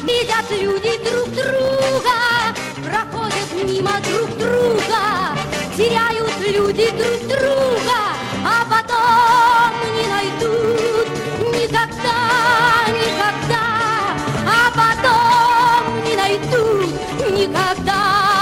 видят люди друг друга, проходят мимо друг друга, теряют люди друг друга, а потом не найдут никогда, никогда, а потом не найдут никогда.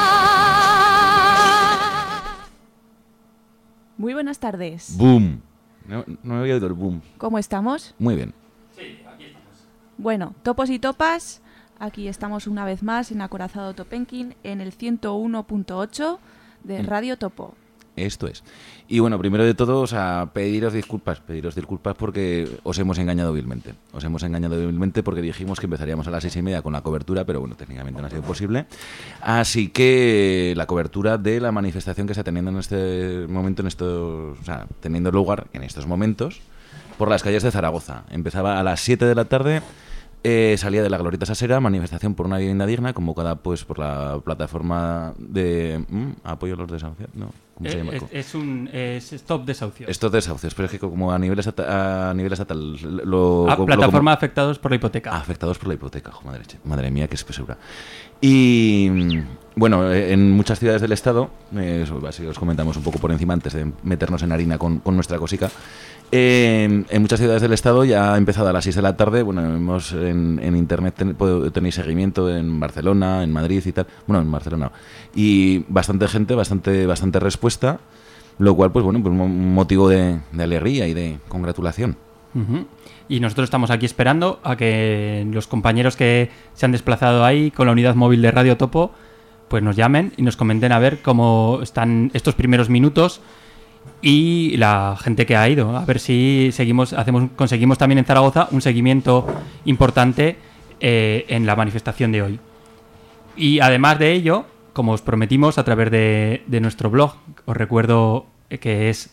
Muy buenas tardes. Boom. No había oído el boom. ¿Cómo estamos? Muy bien. Sí, aquí estamos. Bueno, topos y topas, aquí estamos una vez más en Acorazado Topenkin en el 101.8 de Radio Topo. Esto es. Y bueno, primero de todo, pediros disculpas porque os hemos engañado vilmente. Os hemos engañado vilmente porque dijimos que empezaríamos a las 6:30 con la cobertura, pero bueno, técnicamente no ha sido posible. Así que la cobertura de la manifestación que está teniendo en este momento, teniendo lugar en estos momentos, por las calles de Zaragoza. Empezaba a las 7 de la tarde. Salía de la Glorieta Sasera, manifestación por una vivienda digna, convocada pues por la plataforma de apoyo a los desahuciados. No, ¿cómo se llama? Es Stop Desahucios. Stop Desahucios, pero es que como a nivel estatal plataforma afectados por la hipoteca. Afectados por la hipoteca, madre mía, qué espesura. Y bueno, en muchas ciudades del estado, así os comentamos un poco por encima antes de meternos en harina con nuestra cosica. En muchas ciudades del estado ya ha empezado a las 6 de la tarde. Bueno, vemos en internet tenéis seguimiento en Barcelona, en Madrid y tal. Bueno, en Barcelona. Y bastante gente, bastante respuesta, lo cual, pues bueno, pues un motivo de alegría y de congratulación. Uh-huh. Y nosotros estamos aquí esperando a que los compañeros que se han desplazado ahí con la unidad móvil de Radio Topo pues nos llamen y nos comenten a ver cómo están estos primeros minutos y la gente que ha ido, a ver si conseguimos también en Zaragoza un seguimiento importante en la manifestación de hoy. Y además de ello, como os prometimos a través de nuestro blog, os recuerdo que es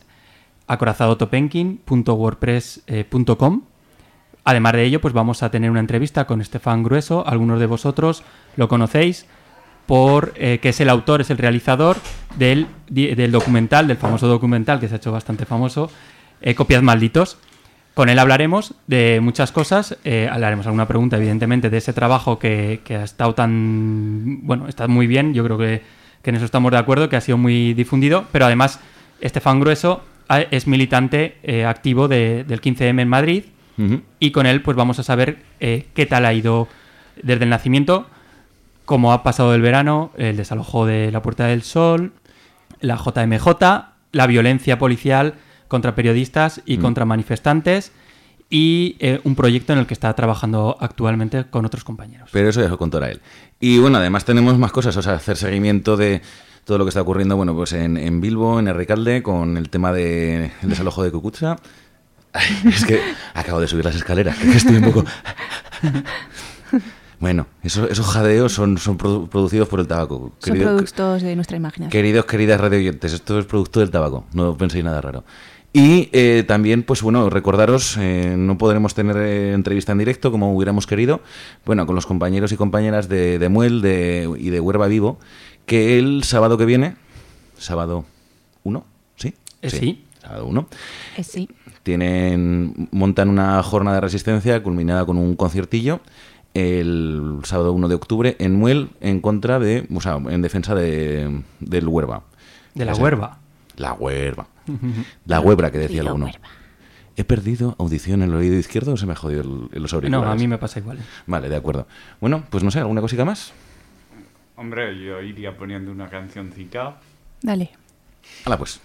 acorazadotopenkin.wordpress.com. Además de ello, pues vamos a tener una entrevista con Estefan Grueso. Algunos de vosotros lo conocéis que es el autor, es el realizador del documental, del famoso documental que se ha hecho bastante famoso, Copiad Malditos. Con él hablaremos de muchas cosas, haremos alguna pregunta, evidentemente, de ese trabajo que ha estado está muy bien, yo creo que en eso estamos de acuerdo, que ha sido muy difundido, pero además Estefan Grueso es militante activo del 15M en Madrid. Uh-huh. Y con él pues vamos a saber qué tal ha ido desde el nacimiento, cómo ha pasado el verano, el desalojo de la Puerta del Sol, la JMJ, la violencia policial contra periodistas y contra manifestantes y un proyecto en el que está trabajando actualmente con otros compañeros. Pero eso ya lo contará él. Y bueno, además tenemos más cosas, hacer seguimiento de todo lo que está ocurriendo, bueno, pues en Bilbo, en Errekalde, con el tema del desalojo de Cucutza. Es que acabo de subir las escaleras, que estoy un poco... Bueno, esos jadeos son producidos por el tabaco. Son productos de nuestra imaginación. Queridas radioyentes, esto es producto del tabaco, no penséis nada raro. Y también, pues bueno, recordaros, no podremos tener entrevista en directo como hubiéramos querido, bueno, con los compañeros y compañeras de Muel y de Huerva Vivo, que el sábado que viene, sábado 1, ¿sí? Sí. Sábado 1. Sí. Montan una jornada de resistencia culminada con un conciertillo el sábado 1 de octubre en Muel en defensa del Huerva. De la Huerva. La Huerva. La Huebra, que decía la uno. ¿He perdido audición en el oído izquierdo o se me ha jodido los auriculares? No, a mí me pasa igual. Vale, de acuerdo. Bueno, pues no sé, ¿alguna cosita más? Hombre, yo iría poniendo una cancioncita. Dale. Hala pues.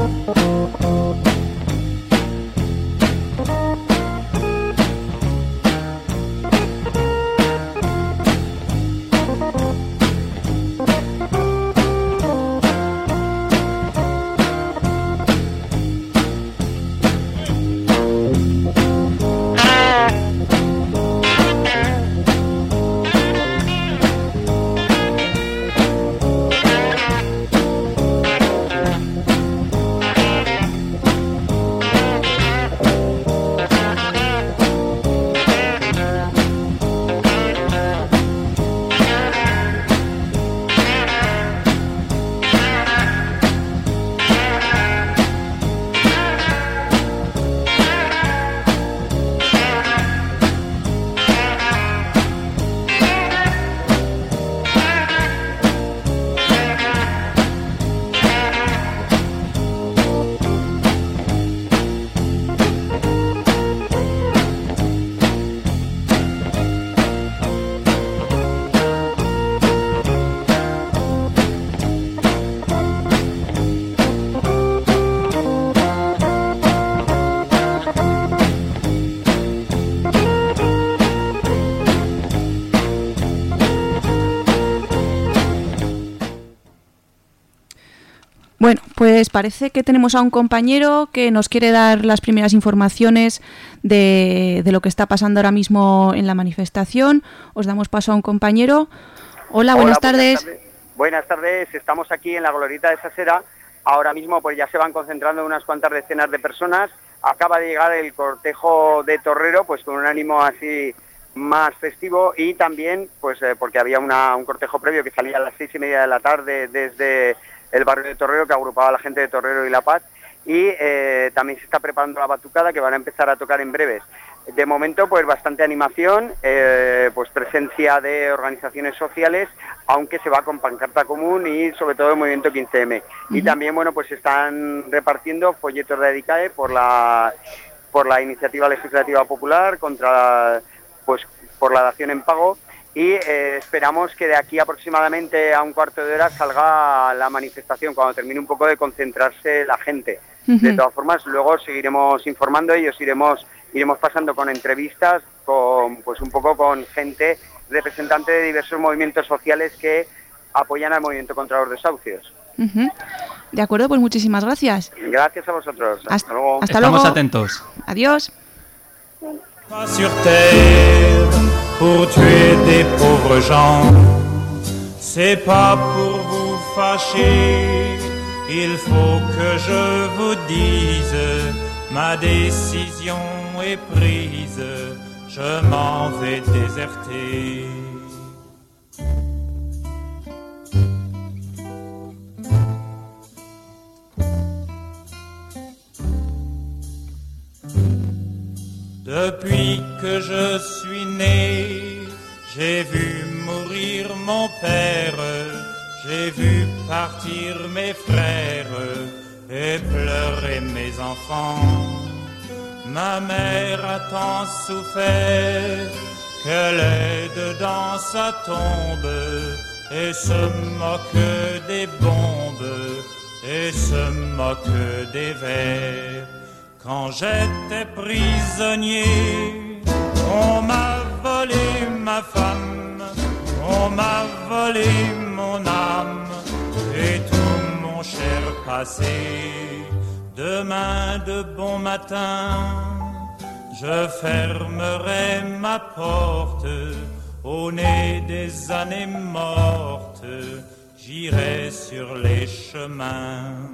Bueno, pues parece que tenemos a un compañero que nos quiere dar las primeras informaciones de lo que está pasando ahora mismo en la manifestación. Os damos paso a un compañero. Hola, buenas tardes. Buenas tardes, estamos aquí en la glorieta de Sasera. Ahora mismo pues ya se van concentrando unas cuantas decenas de personas. Acaba de llegar el cortejo de Torrero, pues con un ánimo así más festivo, y también pues porque había un cortejo previo que salía a las 6:30 de la tarde desde el barrio de Torrero, que agrupaba a la gente de Torrero y La Paz, y también se está preparando la batucada, que van a empezar a tocar en breves. De momento pues bastante animación, pues presencia de organizaciones sociales, aunque se va con pancarta común y sobre todo el movimiento 15M. Y también bueno pues se están repartiendo folletos de EDICAE por la iniciativa legislativa popular contra por la dación en pago, y esperamos que de aquí aproximadamente a un cuarto de hora salga la manifestación, cuando termine un poco de concentrarse la gente. De todas formas, luego seguiremos informando y os iremos pasando con entrevistas, pues un poco con gente representante de diversos movimientos sociales que apoyan al movimiento contra los desahucios. De acuerdo, pues muchísimas gracias. Gracias a vosotros. Hasta luego. Hasta Estamos luego. atentos. Adiós. Sur terre pour tuer des pauvres gens, c'est pas pour vous fâcher, il faut que je vous dise, ma décision est prise, je m'en vais déserter. Depuis que je suis né, j'ai vu mourir mon père, j'ai vu partir mes frères et pleurer mes enfants. Ma mère a tant souffert qu'elle est dedans sa tombe et se moque des bombes et se moque des vers. Quand j'étais prisonnier, on m'a volé ma femme, on m'a volé mon âme et tout mon cher passé. Demain de bon matin, je fermerai ma porte, au nez des années mortes, j'irai sur les chemins.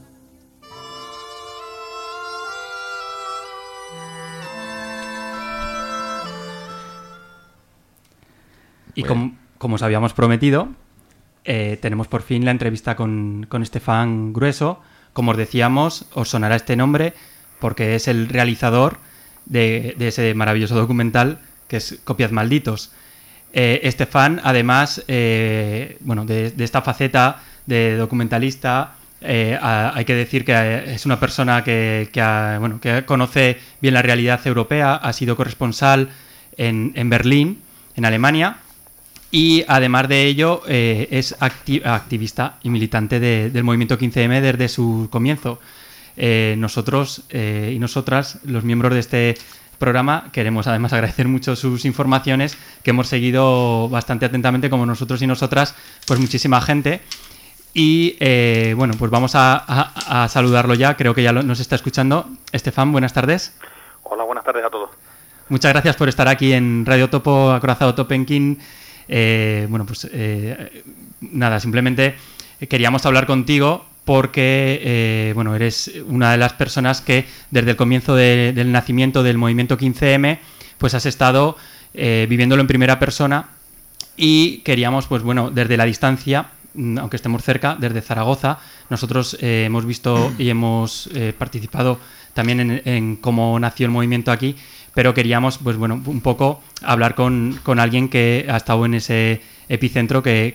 Y como os habíamos prometido, tenemos por fin la entrevista con Estefan Grueso. Como os decíamos, os sonará este nombre porque es el realizador de ese maravilloso documental que es Copias Malditos. Estefan, además, de esta faceta de documentalista, hay que decir que es una persona que conoce bien la realidad europea, ha sido corresponsal en Berlín, en Alemania. Y además de ello, es activista y militante del movimiento 15M desde su comienzo. Nosotros y nosotras, los miembros de este programa, queremos además agradecer mucho sus informaciones, que hemos seguido bastante atentamente, como nosotros y nosotras, pues muchísima gente. Y bueno, pues vamos a saludarlo ya, creo que ya nos está escuchando. Estefan, buenas tardes. Hola, buenas tardes a todos. Muchas gracias por estar aquí en Radio Topo, Acorazado Topenkin. Bueno, pues nada, simplemente queríamos hablar contigo porque bueno, eres una de las personas que desde el comienzo del nacimiento del movimiento 15M pues has estado viviéndolo en primera persona, y queríamos, pues bueno, desde la distancia, aunque estemos cerca, desde Zaragoza, nosotros hemos visto y hemos participado también en cómo nació el movimiento aquí, pero queríamos, pues bueno, un poco hablar con alguien que ha estado en ese epicentro que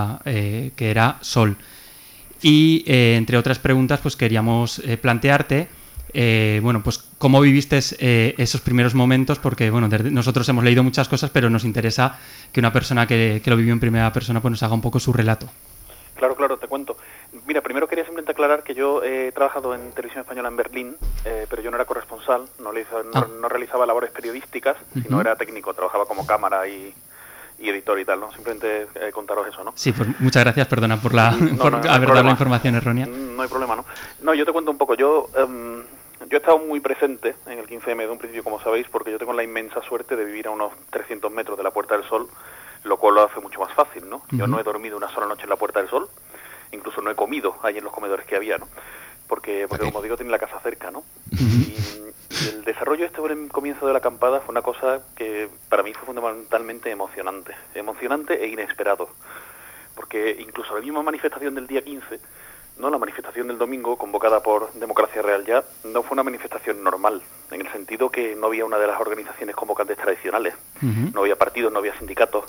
era Sol. Y entre otras preguntas, pues queríamos plantearte, bueno, pues cómo viviste esos primeros momentos, porque bueno, nosotros hemos leído muchas cosas, pero nos interesa que una persona que lo vivió en primera persona pues nos haga un poco su relato. Claro, te cuento. Mira, primero quería simplemente aclarar que yo he trabajado en Televisión Española en Berlín, pero yo no era corresponsal, no realizaba labores periodísticas, sino era técnico, trabajaba como cámara y editor y tal, ¿no? Simplemente contaros eso, ¿no? Sí, pues muchas gracias, perdona por haber dado la información errónea. No hay problema, ¿no? No, yo te cuento un poco. Yo he estado muy presente en el 15M de un principio, como sabéis, porque yo tengo la inmensa suerte de vivir a unos 300 metros de la Puerta del Sol, lo cual lo hace mucho más fácil, ¿no? Yo no he dormido una sola noche en la Puerta del Sol, incluso no he comido ahí en los comedores que había, ¿no? Porque como digo, tenía la casa cerca, ¿no? Y el desarrollo por el comienzo de la acampada fue una cosa que para mí fue fundamentalmente emocionante e inesperado, porque incluso la misma manifestación del día 15, ¿no? La manifestación del domingo, convocada por Democracia Real Ya, no fue una manifestación normal, en el sentido que no había una de las organizaciones convocantes tradicionales, no había partidos, no había sindicatos.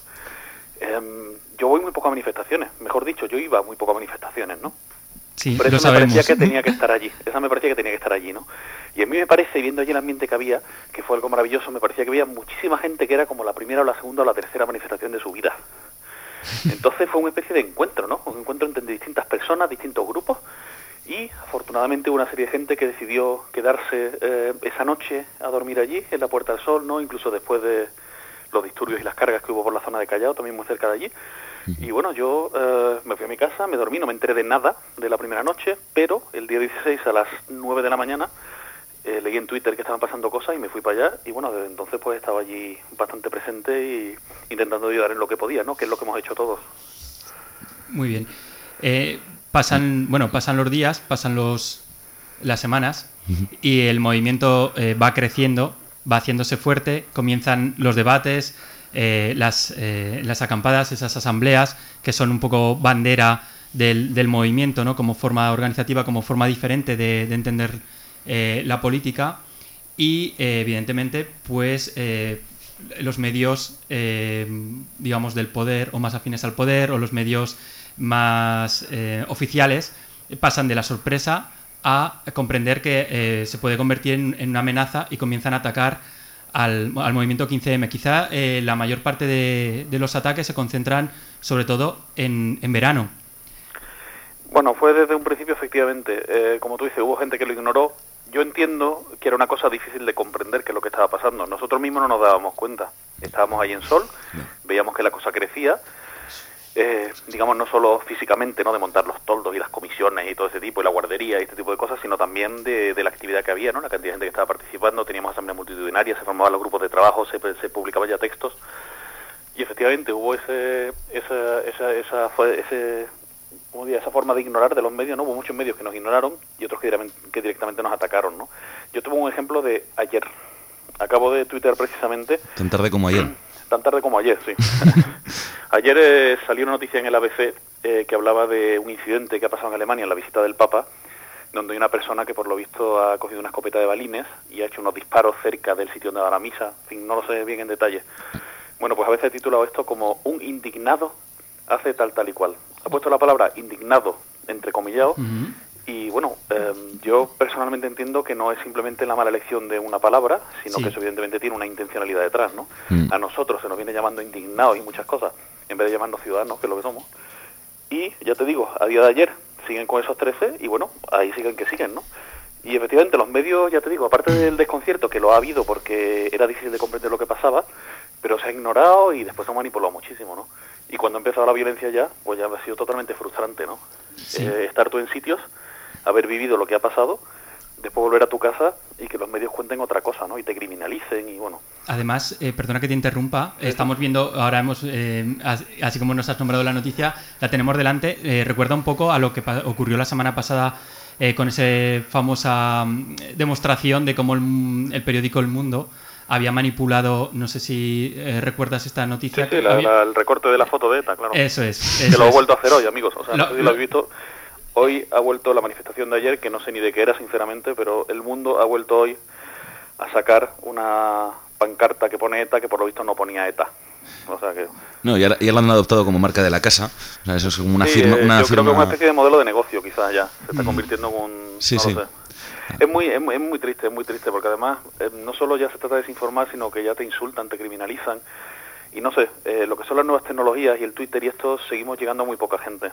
Yo voy muy poco a manifestaciones, mejor dicho, yo iba a muy poco a manifestaciones, ¿no? Sí, por eso lo sabemos. Me parecía que tenía que estar allí, ¿no? Y a mí me parece, viendo allí el ambiente que había, que fue algo maravilloso, me parecía que había muchísima gente que era como la primera o la segunda o la tercera manifestación de su vida. Entonces fue una especie de encuentro, ¿no? Un encuentro entre distintas personas, distintos grupos, y afortunadamente hubo una serie de gente que decidió quedarse esa noche a dormir allí, en la Puerta del Sol, ¿no? Incluso después de los disturbios y las cargas que hubo por la zona de Callao, también muy cerca de allí. Y bueno, yo me fui a mi casa, me dormí, no me enteré de nada de la primera noche, pero el día 16 a las 9 de la mañana leí en Twitter que estaban pasando cosas y me fui para allá, y bueno, desde entonces pues estaba allí bastante presente y intentando ayudar en lo que podía, ¿no? Que es lo que hemos hecho todos. Muy bien. Pasan los días, pasan las semanas, y el movimiento va creciendo, va haciéndose fuerte, comienzan los debates, las acampadas, esas asambleas que son un poco bandera del movimiento, ¿no? Como forma organizativa, como forma diferente de entender la política, y evidentemente pues los medios digamos del poder, o más afines al poder, o los medios más oficiales, pasan de la sorpresa a comprender que se puede convertir en una amenaza, y comienzan a atacar al movimiento 15M. Quizá la mayor parte de los ataques se concentran sobre todo en verano. Bueno, fue desde un principio, efectivamente. Como tú dices, hubo gente que lo ignoró. Yo entiendo que era una cosa difícil de comprender, que es lo que estaba pasando. Nosotros mismos no nos dábamos cuenta. Estábamos ahí en Sol, veíamos que la cosa crecía, digamos, no solo físicamente, ¿no? De montar los toldos y las comisiones y todo ese tipo, y la guardería y este tipo de cosas, sino también de la actividad que había, ¿no? La cantidad de gente que estaba participando. Teníamos asamblea multitudinaria, se formaban los grupos de trabajo, se publicaban ya textos, y efectivamente hubo esa forma de ignorar de los medios, ¿no? Hubo muchos medios que nos ignoraron y otros que directamente nos atacaron, ¿no? Yo tuve un ejemplo de ayer. Acabo de tuitear precisamente. Tan tarde como ayer. Tan tarde como ayer, sí. Ayer salió una noticia en el ABC que hablaba de un incidente que ha pasado en Alemania en la visita del Papa, donde hay una persona que por lo visto ha cogido una escopeta de balines y ha hecho unos disparos cerca del sitio donde va la misa. En fin, no lo sé bien en detalle. Bueno, pues a veces he titulado esto como un indignado hace tal y cual. Ha puesto la palabra indignado entrecomillado, y bueno, yo personalmente entiendo que no es simplemente la mala elección de una palabra, sino que eso evidentemente tiene una intencionalidad detrás, ¿no? A nosotros se nos viene llamando indignados y muchas cosas. en vez de llamarnos ciudadanos, que es lo que somos. Y ya te digo, a día de ayer siguen con esos 13 y bueno, ahí siguen que siguen, ¿no? Y efectivamente los medios, ya te digo, aparte del desconcierto que lo ha habido porque era difícil de comprender lo que pasaba, pero se ha ignorado y después se ha manipulado muchísimo, ¿no? Y cuando ha empezado la violencia ya, pues ya ha sido totalmente frustrante, ¿no? Sí. Estar tú en sitios, haber vivido lo que ha pasado, después volver a tu casa y que los medios cuenten otra cosa, ¿no? Y te criminalicen y bueno. Además, perdona que te interrumpa, estamos viendo, ahora hemos, así como nos has nombrado la noticia, la tenemos delante, recuerda un poco a lo que ocurrió la semana pasada con esa famosa demostración de cómo el periódico El Mundo había manipulado, no sé si recuerdas esta noticia. Sí, el recorte de la foto de ETA, claro. Eso es. Que lo ha vuelto a hacer hoy, amigos, o sea, no sé si lo habéis visto. Hoy ha vuelto la manifestación de ayer, que no sé ni de qué era, sinceramente, pero El Mundo ha vuelto hoy a sacar una pancarta que pone ETA, que por lo visto no ponía ETA. O sea que... No, ya lo han adoptado como marca de la casa. O sea, eso es como una sí, firma. Yo creo que firma... es una especie de modelo de negocio, quizás ya. Se está convirtiendo en un... Sí, no sí. lo sé. Es muy triste, porque además no solo ya se trata de desinformar, sino que ya te insultan, te criminalizan. Y no sé, lo que son las nuevas tecnologías y el Twitter y esto, seguimos llegando a muy poca gente.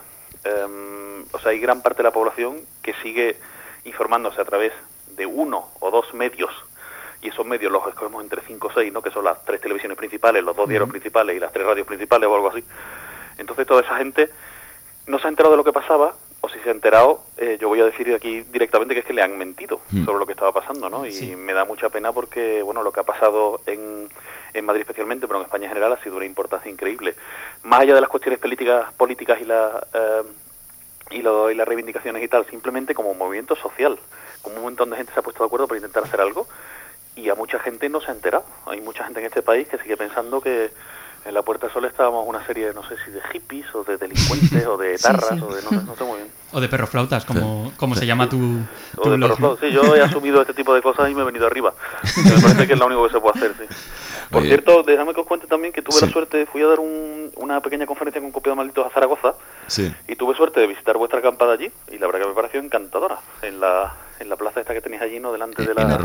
O sea, hay gran parte de la población que sigue informándose a través de 1 o 2 medios, y esos medios los escogemos entre 5 o 6, ¿no? Que son las 3 televisiones principales, los 2 diarios principales y las 3 radios principales o algo así. Entonces toda esa gente no se ha enterado de lo que pasaba, o si se ha enterado, yo voy a decir aquí directamente que es que le han mentido sobre lo que estaba pasando, ¿no? Y me da mucha pena porque, bueno, lo que ha pasado en Madrid especialmente, pero en España en general, ha sido una importancia increíble. Más allá de las cuestiones políticas y las reivindicaciones y tal, simplemente como un movimiento social, como un montón de gente se ha puesto de acuerdo para intentar hacer algo, y a mucha gente no se ha enterado. Hay mucha gente en este país que sigue pensando que en la Puerta del Sol estábamos una serie, no sé si de hippies o de delincuentes o de etarras sí. o de no sé muy bien. O de perroflautas, como se llama tu O de blog, perroflautas, sí, yo he asumido este tipo de cosas y me he venido arriba. Me parece que es lo único que se puede hacer, sí. Por cierto, déjame que os cuente también que tuve la suerte, fui a dar una pequeña conferencia con Copiado Malditos a Zaragoza, y tuve suerte de visitar vuestra acampada allí, y la verdad que me pareció encantadora, en la plaza esta que tenéis allí, ¿no? Delante de la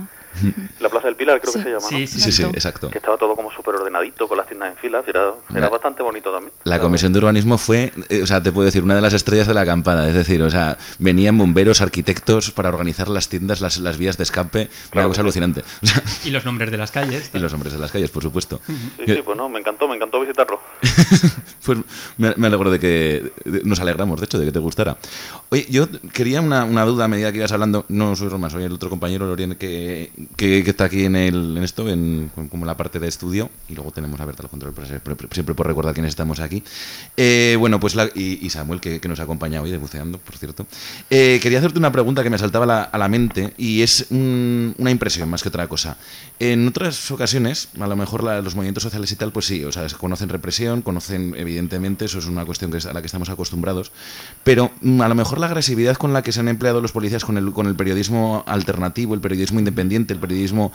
Plaza del Pilar, creo que se llama, ¿no? Sí, exacto. Que estaba todo como súper ordenadito, con las tiendas en filas, era bastante bonito también. La Comisión de Urbanismo fue, o sea, te puedo decir, una de las estrellas de la acampada, es decir, o sea, venían bomberos, arquitectos para organizar las tiendas, las vías de escape, una cosa alucinante. O sea, y los nombres de las calles. Y los nombres de las calles, por supuesto. Sí, pues no, me encantó visitarlo. Pues me alegro de que nos alegramos, de hecho, de que te gustara. Oye, yo quería una duda a medida que ibas hablando, no soy Roma, soy el otro compañero, Lorien, que está aquí en esto, como la parte de estudio, y luego tenemos a Berta al control, siempre por recordar quiénes estamos aquí. Bueno, pues y Samuel, que nos ha acompañado hoy de Buceando, por cierto. Quería hacerte una pregunta que me saltaba a la mente, y es una impresión más que otra cosa. En otras ocasiones, a lo mejor los movimientos sociales y tal, pues sí, o sea, conocen represión, conocen, evidentemente, eso es una cuestión a la que estamos acostumbrados, pero a lo mejor la agresividad con la que se han empleado los policías con el periodismo alternativo, el periodismo independiente, el periodismo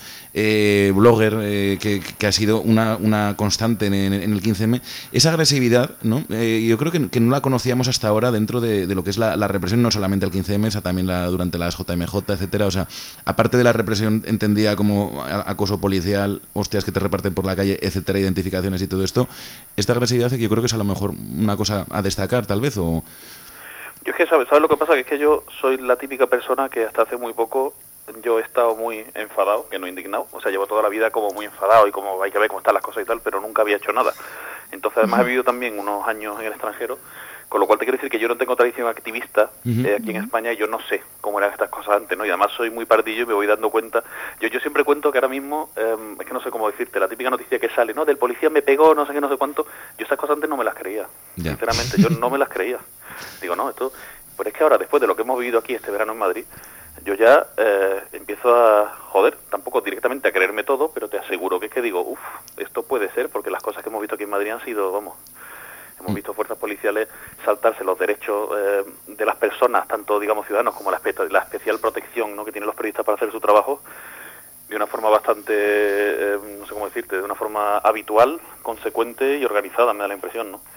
blogger, que ha sido una constante en el 15M, esa agresividad, ¿no? Yo creo que no la conocíamos hasta ahora dentro de lo que es la represión, no solamente al 15M, sino también durante las JMJ, etcétera. O sea, aparte de la represión entendida como acoso policial, hostias que te reparten por la calle, etcétera, identificaciones y todo esto, esta agresividad yo creo que es a lo mejor una cosa a destacar, tal vez, o... Yo es que, ¿sabes lo que pasa? Que es que yo soy la típica persona que hasta hace muy poco yo he estado muy enfadado, que no indignado. O sea, llevo toda la vida como muy enfadado y como hay que ver cómo están las cosas y tal, pero nunca había hecho nada. Entonces, además, he vivido también unos años en el extranjero, con lo cual te quiero decir que yo no tengo tradición activista aquí en España y yo no sé cómo eran estas cosas antes, ¿no? Y además soy muy pardillo y me voy dando cuenta. Yo siempre cuento que ahora mismo, es que no sé cómo decirte, la típica noticia que sale, ¿no? Del policía me pegó, no sé qué, no sé cuánto. Yo esas cosas antes no me las creía. Ya. Sinceramente, yo no me las creía. Digo, no, esto... Pero es que ahora, después de lo que hemos vivido aquí este verano en Madrid, yo ya empiezo a, tampoco directamente a creerme todo, pero te aseguro que es que digo, esto puede ser, porque las cosas que hemos visto aquí en Madrid han sido, hemos visto fuerzas policiales saltarse los derechos de las personas, tanto, digamos, ciudadanos, como la especial protección, ¿no?, que tienen los periodistas para hacer su trabajo, de una forma bastante, no sé cómo decirte, de una forma habitual, consecuente y organizada, me da la impresión, ¿no?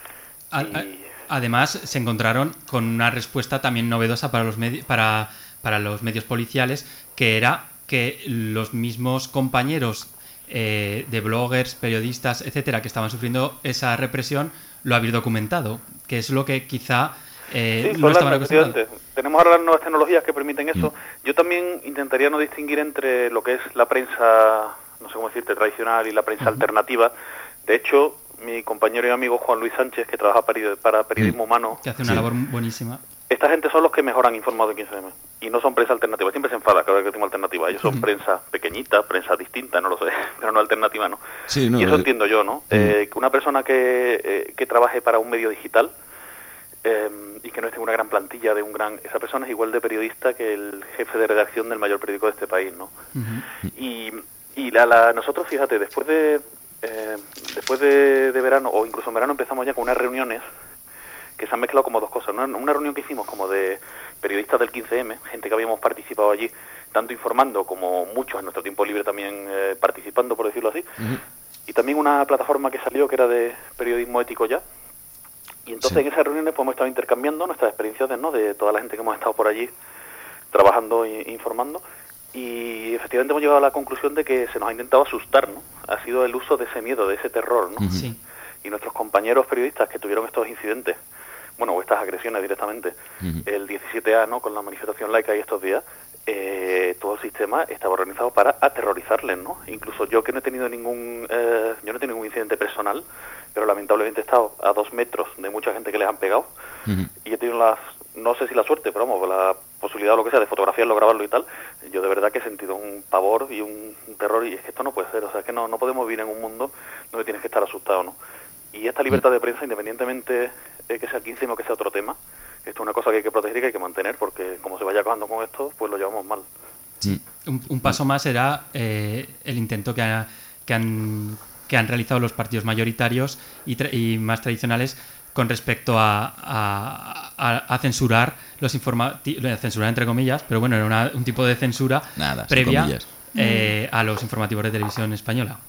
Además, se encontraron con una respuesta también novedosa para los medios policiales, que era que los mismos compañeros de bloggers, periodistas, etcétera, que estaban sufriendo esa represión, lo habéis documentado, que es lo que quizá Sí, no estaban acostumbrados. efectivamente. Tenemos ahora las nuevas tecnologías que permiten eso. Yo también intentaría no distinguir entre lo que es la prensa, no sé cómo decirte, tradicional y la prensa alternativa. De hecho, mi compañero y amigo Juan Luis Sánchez, que trabaja para Periodismo Humano, Que hace una labor buenísima. esta gente son los que mejor han informado de 15M. Y no son prensa alternativa. Siempre se enfada cada vez que tengo alternativa. Ellos son prensa pequeñita, prensa distinta, no lo sé, pero no alternativa, ¿no? Sí, no, y eso entiendo yo, ¿no? Que una persona que trabaje para un medio digital y que no esté en una gran plantilla de esa persona es igual de periodista que el jefe de redacción del mayor periódico de este país, ¿no? Y nosotros, fíjate, después de verano, o incluso en verano, empezamos ya con unas reuniones que se han mezclado como dos cosas, ¿no? Una reunión que hicimos como de periodistas del 15M, gente que habíamos participado allí, tanto informando como muchos en nuestro tiempo libre también participando, por decirlo así, y también una plataforma que salió que era de periodismo ético ya. Y entonces en esas reuniones pues hemos estado intercambiando nuestras experiencias, ¿no? De toda la gente que hemos estado por allí trabajando e informando, y efectivamente hemos llegado a la conclusión de que se nos ha intentado asustar, ¿no? Ha sido el uso de ese miedo, de ese terror, ¿no? Sí. Y nuestros compañeros periodistas que tuvieron estos incidentes, bueno, o estas agresiones directamente, el 17A, ¿no? Con la manifestación laica y estos días, todo el sistema estaba organizado para aterrorizarles, ¿no? Incluso yo que no he tenido ningún incidente personal, pero lamentablemente he estado a 2 metros de mucha gente que les han pegado, y he tenido no sé si la suerte, pero vamos, la posibilidad o lo que sea de fotografiarlo, grabarlo y tal. Yo de verdad que he sentido un pavor y un terror, y es que esto no puede ser, o sea, es que no podemos vivir en un mundo donde tienes que estar asustado, ¿no? Y esta libertad de prensa, independientemente que sea 15 o que sea otro tema, esto es una cosa que hay que proteger y que hay que mantener, porque como se vaya acabando con esto, pues lo llevamos mal. Sí. Un paso más era el intento que han realizado los partidos mayoritarios y más tradicionales con respecto a censurar los informativos, censurar entre comillas, pero bueno, era un tipo de censura previa a los informativos de televisión española.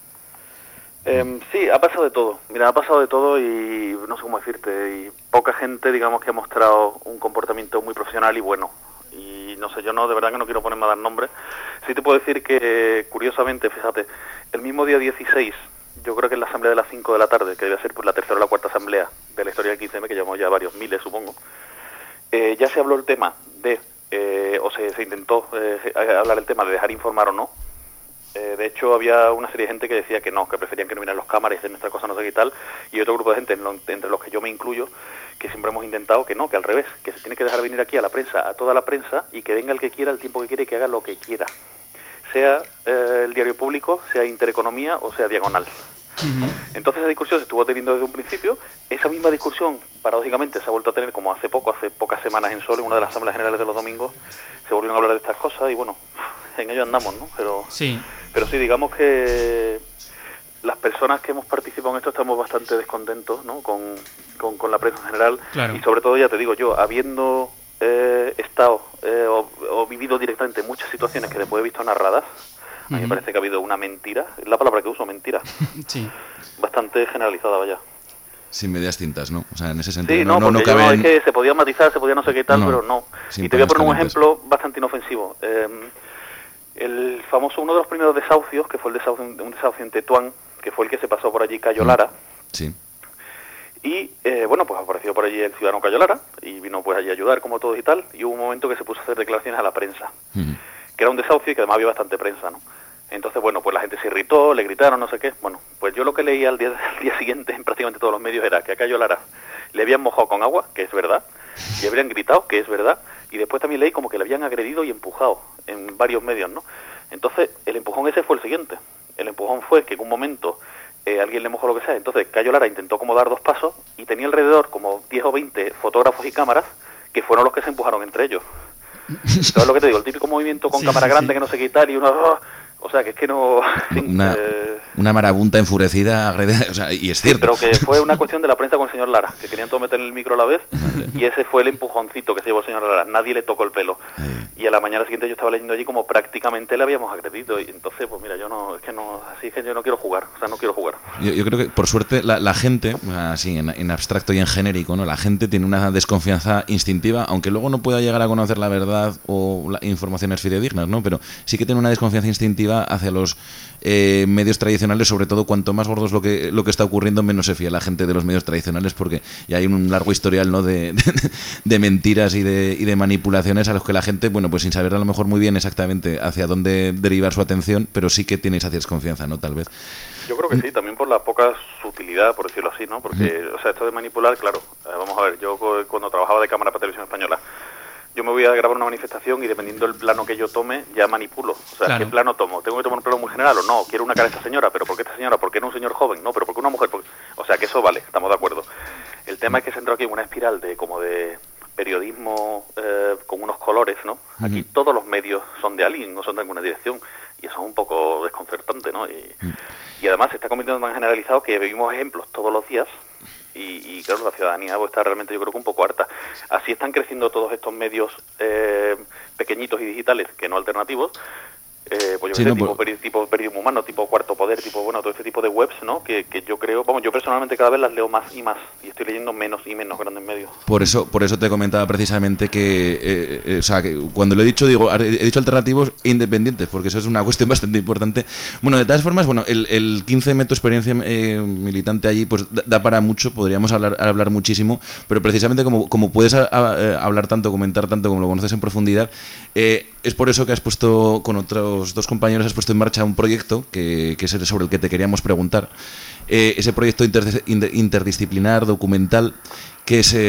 Sí, ha pasado de todo. Mira, ha pasado de todo y no sé cómo decirte. Y poca gente, digamos, que ha mostrado un comportamiento muy profesional y bueno. Y no sé, yo de verdad que no quiero ponerme a dar nombres. Sí te puedo decir que, curiosamente, fíjate, el mismo día 16, yo creo que en la asamblea de las 5 de la tarde, que debe ser pues la tercera o la cuarta asamblea de la historia del 15M, que llevamos ya varios miles, supongo, ya se habló el tema de, o se intentó hablar el tema de dejar informar o no. De hecho, había una serie de gente que decía que no, que preferían que no vinieran los cámaras y hacer nuestra cosa, no sé qué y tal, y otro grupo de gente, entre los que yo me incluyo, que siempre hemos intentado que no, que al revés, que se tiene que dejar venir aquí a la prensa, a toda la prensa, y que venga el que quiera, el tiempo que quiera y que haga lo que quiera. Sea el Diario Público, sea Intereconomía o sea Diagonal. Entonces esa discusión se estuvo teniendo desde un principio. Esa misma discusión, paradójicamente, se ha vuelto a tener como hace pocas semanas en Sol, en una de las asambleas generales de los domingos, se volvieron a hablar de estas cosas y bueno, en ello andamos, ¿no? Pero sí, digamos que las personas que hemos participado en esto estamos bastante descontentos, ¿no? Con la prensa en general. Claro. Y sobre todo, ya te digo yo, habiendo estado o vivido directamente muchas situaciones que después he visto narradas, a mí me parece que ha habido una mentira, es la palabra que uso, mentira, sí, bastante generalizada, vaya. Sin medias tintas, ¿no? O sea, en ese sentido sí, no caben... es que se podía matizar, se podía no sé qué tal, pero no. Y te voy a poner un ejemplo bastante inofensivo. El famoso, uno de los primeros desahucios, que fue un desahucio en Tetuán, que fue el que se pasó por allí Cayo Lara. Sí. Y, bueno, pues apareció por allí el ciudadano Cayo Lara, y vino pues allí a ayudar como todos y tal, y hubo un momento que se puso a hacer declaraciones a la prensa, que era un desahucio y que además había bastante prensa, ¿no? Entonces, bueno, pues la gente se irritó, le gritaron, no sé qué. Bueno, pues yo lo que leí al día siguiente en prácticamente todos los medios era que a Cayo Lara le habían mojado con agua, que es verdad, y habrían gritado, que es verdad, y después también leí como que le habían agredido y empujado en varios medios, ¿no? Entonces, el empujón ese fue el siguiente. El empujón fue que en un momento alguien le mojó lo que sea, entonces Cayo Lara intentó como dar 2 pasos y tenía alrededor como 10 o 20 fotógrafos y cámaras que fueron los que se empujaron entre ellos. ¿Sabes lo que te digo? El típico movimiento con cámara grande que no sé qué tal y uno... O sea, que es que no... Una marabunta enfurecida, o sea, y es cierto. Pero que fue una cuestión de la prensa con el señor Lara, que querían todos meter el micro a la vez, y ese fue el empujoncito que se llevó el señor Lara. Nadie le tocó el pelo. Y a la mañana siguiente yo estaba leyendo allí como prácticamente le habíamos agredido, y entonces, pues mira, así es que yo no quiero jugar, o sea, no quiero jugar. Yo creo que, por suerte, la gente, así en abstracto y en genérico, ¿no? La gente tiene una desconfianza instintiva, aunque luego no pueda llegar a conocer la verdad o informaciones fidedignas, ¿no? Pero sí que tiene una desconfianza instintiva hacia los medios tradicionales tradicionales, sobre todo cuanto más gordo es lo que está ocurriendo, menos se fía la gente de los medios tradicionales, porque ya hay un largo historial, ¿no?, de mentiras y de manipulaciones a los que la gente, bueno, pues sin saber a lo mejor muy bien exactamente hacia dónde derivar su atención, pero sí que tiene esa desconfianza, ¿no?, tal vez. Yo creo que sí, también por la poca sutilidad, por decirlo así, ¿no? Porque, o sea, esto de manipular, claro, vamos a ver, yo cuando trabajaba de cámara para Televisión Española, yo me voy a grabar una manifestación y dependiendo del plano que yo tome, ya manipulo. O sea, claro. ¿Qué plano tomo? ¿Tengo que tomar un plano muy general o no? ¿Quiero una cara de esta señora? ¿Pero por qué esta señora? ¿Por qué no un señor joven? No, pero ¿por qué una mujer? O sea, que eso vale, estamos de acuerdo. El tema es que se entró aquí en una espiral de como de periodismo con unos colores, ¿no? Aquí todos los medios son de alguien, no son de alguna dirección, y eso es un poco desconcertante, ¿no? Y además se está convirtiendo tan generalizado que vivimos ejemplos todos los días. Y claro, la ciudadanía está realmente, yo creo que un poco harta. Así están creciendo todos estos medios pequeñitos y digitales, que no alternativos, pues yo sí, sé, no, tipo periodismo humano, tipo Cuarto Poder, tipo, bueno, todo este tipo de webs, ¿no? Que yo creo, vamos, yo personalmente cada vez las leo más y más, y estoy leyendo menos y menos grandes medios. Por eso te comentaba precisamente que, o sea, que cuando lo he dicho, digo, he dicho alternativos e independientes, porque eso es una cuestión bastante importante. Bueno, de todas formas, bueno, el 15M, tu experiencia militante allí, pues da para mucho, podríamos hablar muchísimo, pero precisamente como puedes hablar tanto, comentar tanto, como lo conoces en profundidad, es por eso que has puesto, con otros dos compañeros, has puesto en marcha un proyecto que es sobre el que te queríamos preguntar. Ese proyecto interdisciplinar, documental, que es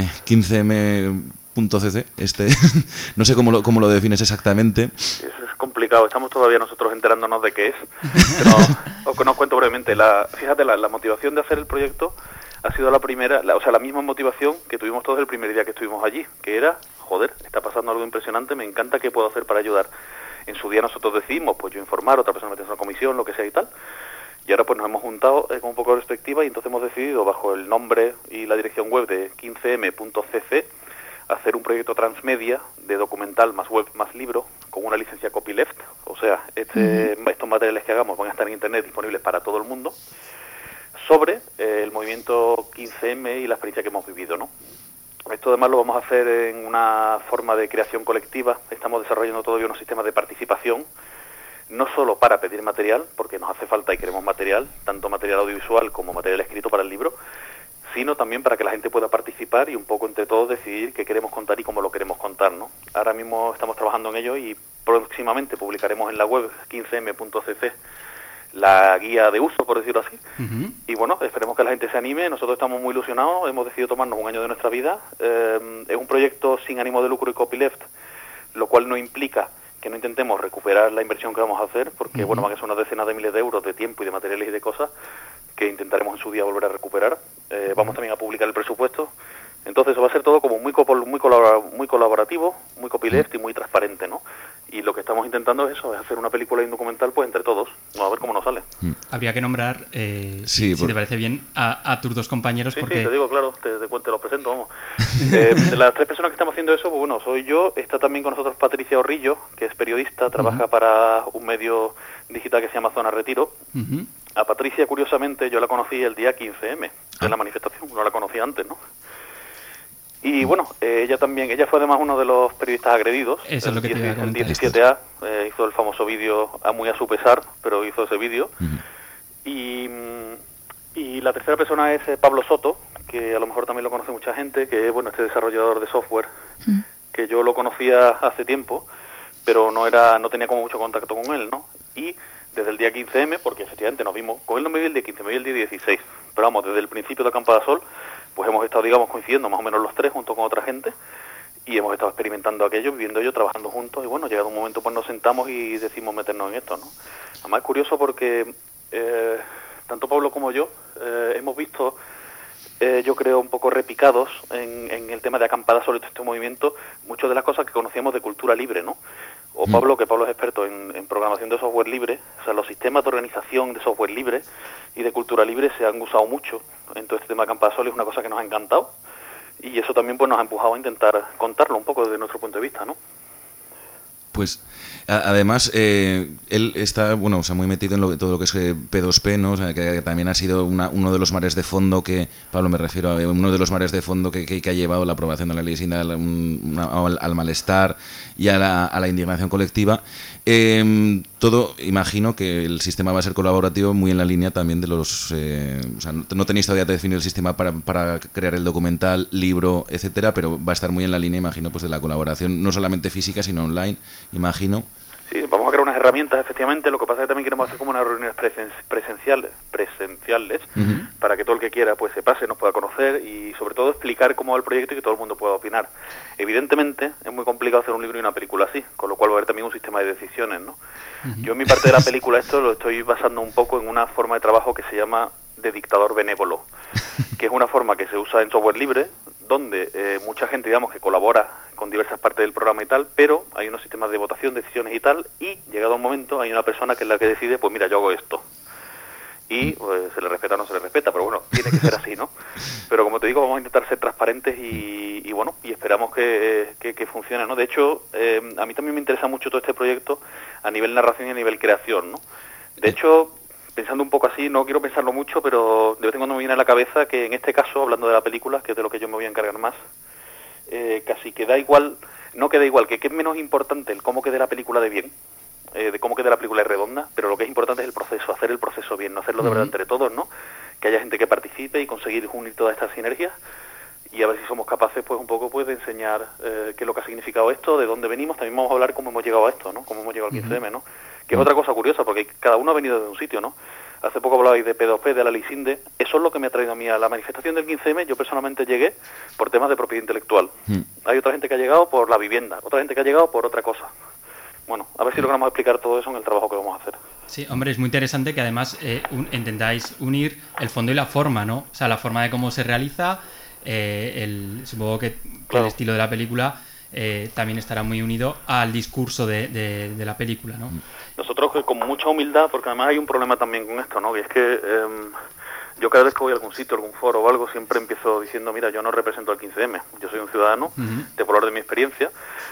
15M.cc. No sé cómo lo defines exactamente. Eso es complicado, estamos todavía nosotros enterándonos de qué es. Pero os cuento brevemente. Fíjate, la motivación de hacer el proyecto ha sido la primera, la misma motivación que tuvimos todos el primer día que estuvimos allí, que era, joder, está pasando algo impresionante, me encanta, ¿qué puedo hacer para ayudar? En su día nosotros decidimos, pues yo informar, otra persona meterse en una comisión, lo que sea y tal. Y ahora pues nos hemos juntado con un poco de perspectiva y entonces hemos decidido, bajo el nombre y la dirección web de 15m.cc, hacer un proyecto transmedia de documental más web más libro con una licencia copyleft. O sea, estos materiales que hagamos van a estar en internet disponibles para todo el mundo, sobre el movimiento 15M y la experiencia que hemos vivido, ¿no? Esto además lo vamos a hacer en una forma de creación colectiva. Estamos desarrollando todavía unos sistemas de participación, no solo para pedir material, porque nos hace falta y queremos material, tanto material audiovisual como material escrito para el libro, sino también para que la gente pueda participar y un poco entre todos decidir qué queremos contar y cómo lo queremos contar, ¿no? Ahora mismo estamos trabajando en ello y próximamente publicaremos en la web 15m.cc la guía de uso, por decirlo así. Y bueno, esperemos que la gente se anime. Nosotros estamos muy ilusionados, hemos decidido tomarnos un año de nuestra vida. Es un proyecto sin ánimo de lucro y copyleft, lo cual no implica que no intentemos recuperar la inversión que vamos a hacer, porque bueno, van a ser unas decenas de miles de euros de tiempo y de materiales y de cosas que intentaremos en su día volver a recuperar. Vamos también a publicar el presupuesto. Entonces eso va a ser todo como muy colaborativo, muy copyleft y muy transparente, ¿no? Y lo que estamos intentando es eso, es hacer una película y un documental pues entre todos, a ver cómo nos sale. Habría que nombrar, si te parece bien, a tus dos compañeros. Sí, porque... sí, te digo, claro, te los presento, vamos. De las tres personas que estamos haciendo eso, pues bueno, soy yo, está también con nosotros Patricia Orrillo, que es periodista, trabaja para un medio digital que se llama Zona Retiro. A Patricia, curiosamente, yo la conocí el día 15M de la manifestación, no la conocía antes, ¿no? Y bueno, ella fue además uno de los periodistas agredidos. Eso es lo que te iba a comentar. El 17A hizo el famoso vídeo, muy a su pesar, pero hizo ese vídeo. Y la tercera persona es Pablo Soto, que a lo mejor también lo conoce mucha gente, que es bueno, este desarrollador de software, que yo lo conocía hace tiempo, pero no tenía como mucho contacto con él, ¿no? Y desde el día 15M, porque efectivamente nos vimos, con él no me vi el día 15, me vi el día 16, pero vamos, desde el principio de Acampada Sol, pues hemos estado, digamos, coincidiendo más o menos los tres junto con otra gente y hemos estado experimentando aquello, viviendo ello, trabajando juntos y bueno, llegado un momento pues nos sentamos y decidimos meternos en esto, ¿no? Además es curioso porque tanto Pablo como yo hemos visto, yo creo, un poco repicados en el tema de Acampada Sol y este movimiento, muchas de las cosas que conocíamos de cultura libre, ¿no? O Pablo, que Pablo es experto en programación de software libre, o sea, los sistemas de organización de software libre y de cultura libre se han usado mucho en todo este tema de Acampada Sol, es una cosa que nos ha encantado y eso también pues nos ha empujado a intentar contarlo un poco desde nuestro punto de vista, ¿no? Pues además él está muy metido en todo lo que es P2P, ¿no? O sea, que también ha sido uno de los mares de fondo que, Pablo, me refiero a uno de los mares de fondo que ha llevado la aprobación de la ley Sinda al malestar y a la indignación colectiva. Todo, imagino que el sistema va a ser colaborativo, muy en la línea también de los... o sea, no tenéis todavía definido el sistema para crear el documental, libro, etcétera, pero va a estar muy en la línea, imagino, pues de la colaboración, no solamente física, sino online, imagino. Sí, vamos a crear unas herramientas, efectivamente. Lo que pasa es que también queremos hacer como unas reuniones presenciales para que todo el que quiera pues se pase, nos pueda conocer y sobre todo explicar cómo va el proyecto y que todo el mundo pueda opinar. Evidentemente es muy complicado hacer un libro y una película así, con lo cual va a haber también un sistema de decisiones, ¿no? Yo en mi parte de la película esto lo estoy basando un poco en una forma de trabajo que se llama de dictador benévolo, que es una forma que se usa en software libre, donde mucha gente, digamos, que colabora con diversas partes del programa y tal, pero hay unos sistemas de votación, decisiones y tal, y llegado un momento hay una persona que es la que decide, pues mira, yo hago esto. Y pues, se le respeta o no se le respeta, pero bueno, tiene que ser así, ¿no? Pero como te digo, vamos a intentar ser transparentes y bueno, y esperamos que funcione, ¿no? De hecho, a mí también me interesa mucho todo este proyecto a nivel narración y a nivel creación, ¿no? De hecho, pensando un poco así, no quiero pensarlo mucho, pero de vez en cuando me viene a la cabeza que en este caso, hablando de la película, que es de lo que yo me voy a encargar más, casi que da igual, no queda igual, que es menos importante el cómo quede la película de bien, de cómo quede la película de redonda, pero lo que es importante es el proceso, hacer el proceso bien, no hacerlo de verdad entre todos, ¿no? Que haya gente que participe y conseguir unir todas estas sinergias y a ver si somos capaces, pues un poco pues de enseñar qué es lo que ha significado esto, de dónde venimos. También vamos a hablar cómo hemos llegado a esto, ¿no? Cómo hemos llegado al 15M, ¿no? Que es otra cosa curiosa, porque cada uno ha venido de un sitio, ¿no? Hace poco hablabais de P2P, de la ley Sinde. Eso es lo que me ha traído a mí a la manifestación del 15M. Yo personalmente llegué por temas de propiedad intelectual. Hay otra gente que ha llegado por la vivienda, otra gente que ha llegado por otra cosa. Bueno, a ver si logramos explicar todo eso en el trabajo que vamos a hacer. Sí, hombre, es muy interesante que además intentáis unir el fondo y la forma, ¿no? O sea, la forma de cómo se realiza, supongo que el estilo de la película también estará muy unido al discurso de la película, ¿no? Nosotros con mucha humildad, porque además hay un problema también con esto, ¿no? Y es que yo cada vez que voy a algún sitio, algún foro o algo, siempre empiezo diciendo, mira, yo no represento al 15M, yo soy un ciudadano, te puedo hablar de mi experiencia,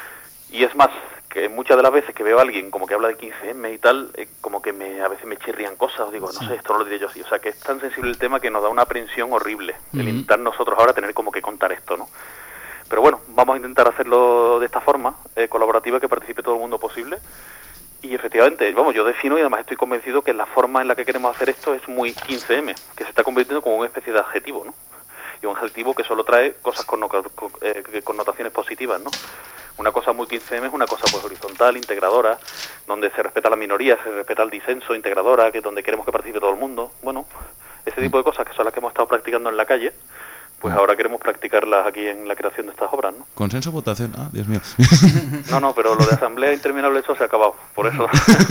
y es más, que muchas de las veces que veo a alguien como que habla de 15M y tal, como que a veces me chirrían cosas, digo, no sé, esto no lo diré yo así, o sea, que es tan sensible el tema que nos da una aprensión horrible, el intentar nosotros ahora tener como que contar esto, ¿no? Pero bueno, vamos a intentar hacerlo de esta forma, colaborativa, que participe todo el mundo posible. Y efectivamente, vamos, yo defino y además estoy convencido que la forma en la que queremos hacer esto es muy 15M, que se está convirtiendo como una especie de adjetivo, ¿no? Y un adjetivo que solo trae cosas con connotaciones positivas, ¿no? Una cosa muy 15M es una cosa pues horizontal, integradora, donde se respeta a la minoría, se respeta el disenso, integradora, que es donde queremos que participe todo el mundo. Bueno, ese tipo de cosas que son las que hemos estado practicando en la calle, pues ahora queremos practicarlas aquí en la creación de estas obras, ¿no? ¿Consenso, votación? Ah, Dios mío. No, pero lo de asamblea interminable eso se ha acabado, por eso.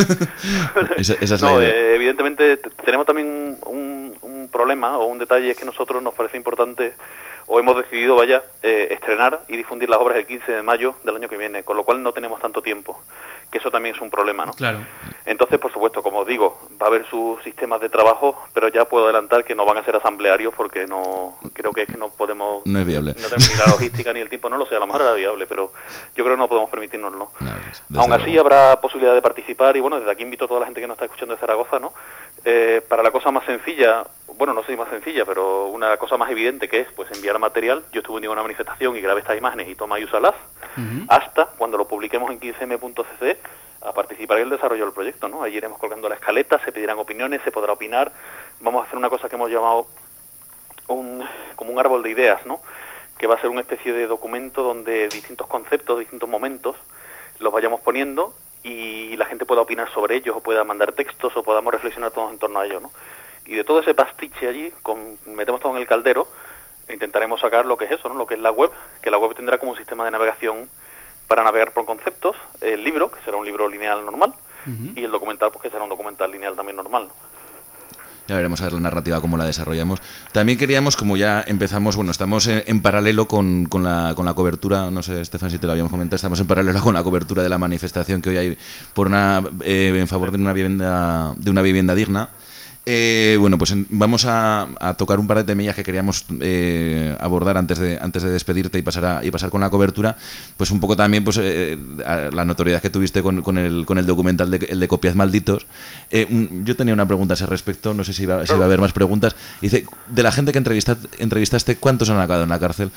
Esa es la idea. Evidentemente tenemos también un problema o un detalle, es que nosotros nos parece importante, o hemos decidido, estrenar y difundir las obras el 15 de mayo del año que viene, con lo cual no tenemos tanto tiempo, que eso también es un problema, ¿no? Claro. Entonces, por supuesto, como os digo, va a haber sus sistemas de trabajo, pero ya puedo adelantar que no van a ser asamblearios porque no creo que es que no podemos... No es viable. No tenemos ni la logística ni el tiempo, no lo sé, a lo mejor era viable, pero yo creo que no podemos permitirnoslo. Aún así habrá posibilidad de participar y bueno, desde aquí invito a toda la gente que nos está escuchando de Zaragoza, ¿no? Para la cosa más sencilla, bueno, no sé si más sencilla, pero una cosa más evidente que es pues enviar material. Yo estuve en una manifestación y grabé estas imágenes y toma y úsalas, hasta cuando lo publiquemos en 15m.cc a participar en el desarrollo del proyecto, ¿no? Allí iremos colgando la escaleta, se pedirán opiniones, se podrá opinar. Vamos a hacer una cosa que hemos llamado como un árbol de ideas, ¿no? Que va a ser una especie de documento donde distintos conceptos, distintos momentos, los vayamos poniendo y la gente pueda opinar sobre ellos, o pueda mandar textos, o podamos reflexionar todos en torno a ello, ¿no? Y de todo ese pastiche allí, metemos todo en el caldero, e intentaremos sacar lo que es eso, ¿no? Lo que es la web, que la web tendrá como un sistema de navegación para navegar por conceptos, el libro, que será un libro lineal normal, y el documental, pues que será un documental lineal también normal, ¿no? Ya veremos a ver la narrativa cómo la desarrollamos. También queríamos, como ya empezamos, bueno, estamos en paralelo con la cobertura, no sé, Estefan, si te lo habíamos comentado, estamos en paralelo con la cobertura de la manifestación que hoy hay en favor de una vivienda digna. Bueno, pues vamos a tocar un par de temillas que queríamos abordar antes de despedirte y pasar con la cobertura. Pues un poco también pues la notoriedad que tuviste con el documental el de Copias Malditos. Yo tenía una pregunta a ese respecto, no sé si va a haber más preguntas. Dice, de la gente que entrevistaste, ¿cuántos han acabado en la cárcel?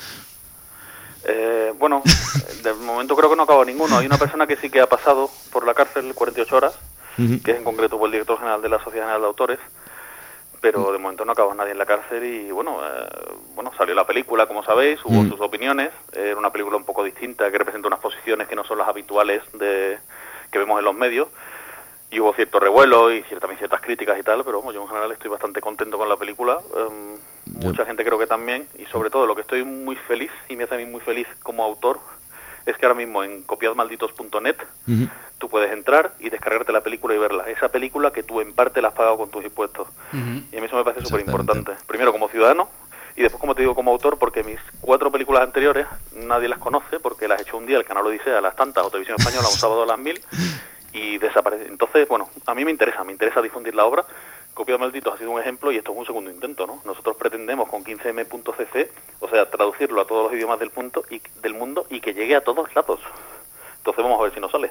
Bueno, de momento creo que no acabó ninguno. Hay una persona que sí que ha pasado por la cárcel 48 horas, que es en concreto el director general de la Sociedad General de Autores, pero de momento no acabó nadie en la cárcel y bueno, salió la película, como sabéis, hubo sus opiniones, era una película un poco distinta que representa unas posiciones que no son las habituales que vemos en los medios, y hubo cierto revuelo y también ciertas críticas y tal, pero bueno, yo en general estoy bastante contento con la película, mucha gente creo que también, y sobre todo lo que estoy muy feliz y me hace a mí muy feliz como autor es que ahora mismo en copiasmalditos.net tú puedes entrar y descargarte la película y verla. Esa película que tú en parte la has pagado con tus impuestos. Y a mí eso me parece súper importante. Primero como ciudadano y después, como te digo, como autor, porque mis 4 películas anteriores nadie las conoce porque las he hecho un día el canal Odisea a las tantas o Televisión Española un sábado a las 1000 y desaparece. Entonces, bueno, a mí me interesa difundir la obra. Copias Malditos ha sido un ejemplo y esto es un segundo intento, ¿no? Nosotros pretendemos con 15m.cc, o sea, traducirlo a todos los idiomas del mundo y que llegue a todos lados. Entonces vamos a ver si nos sale.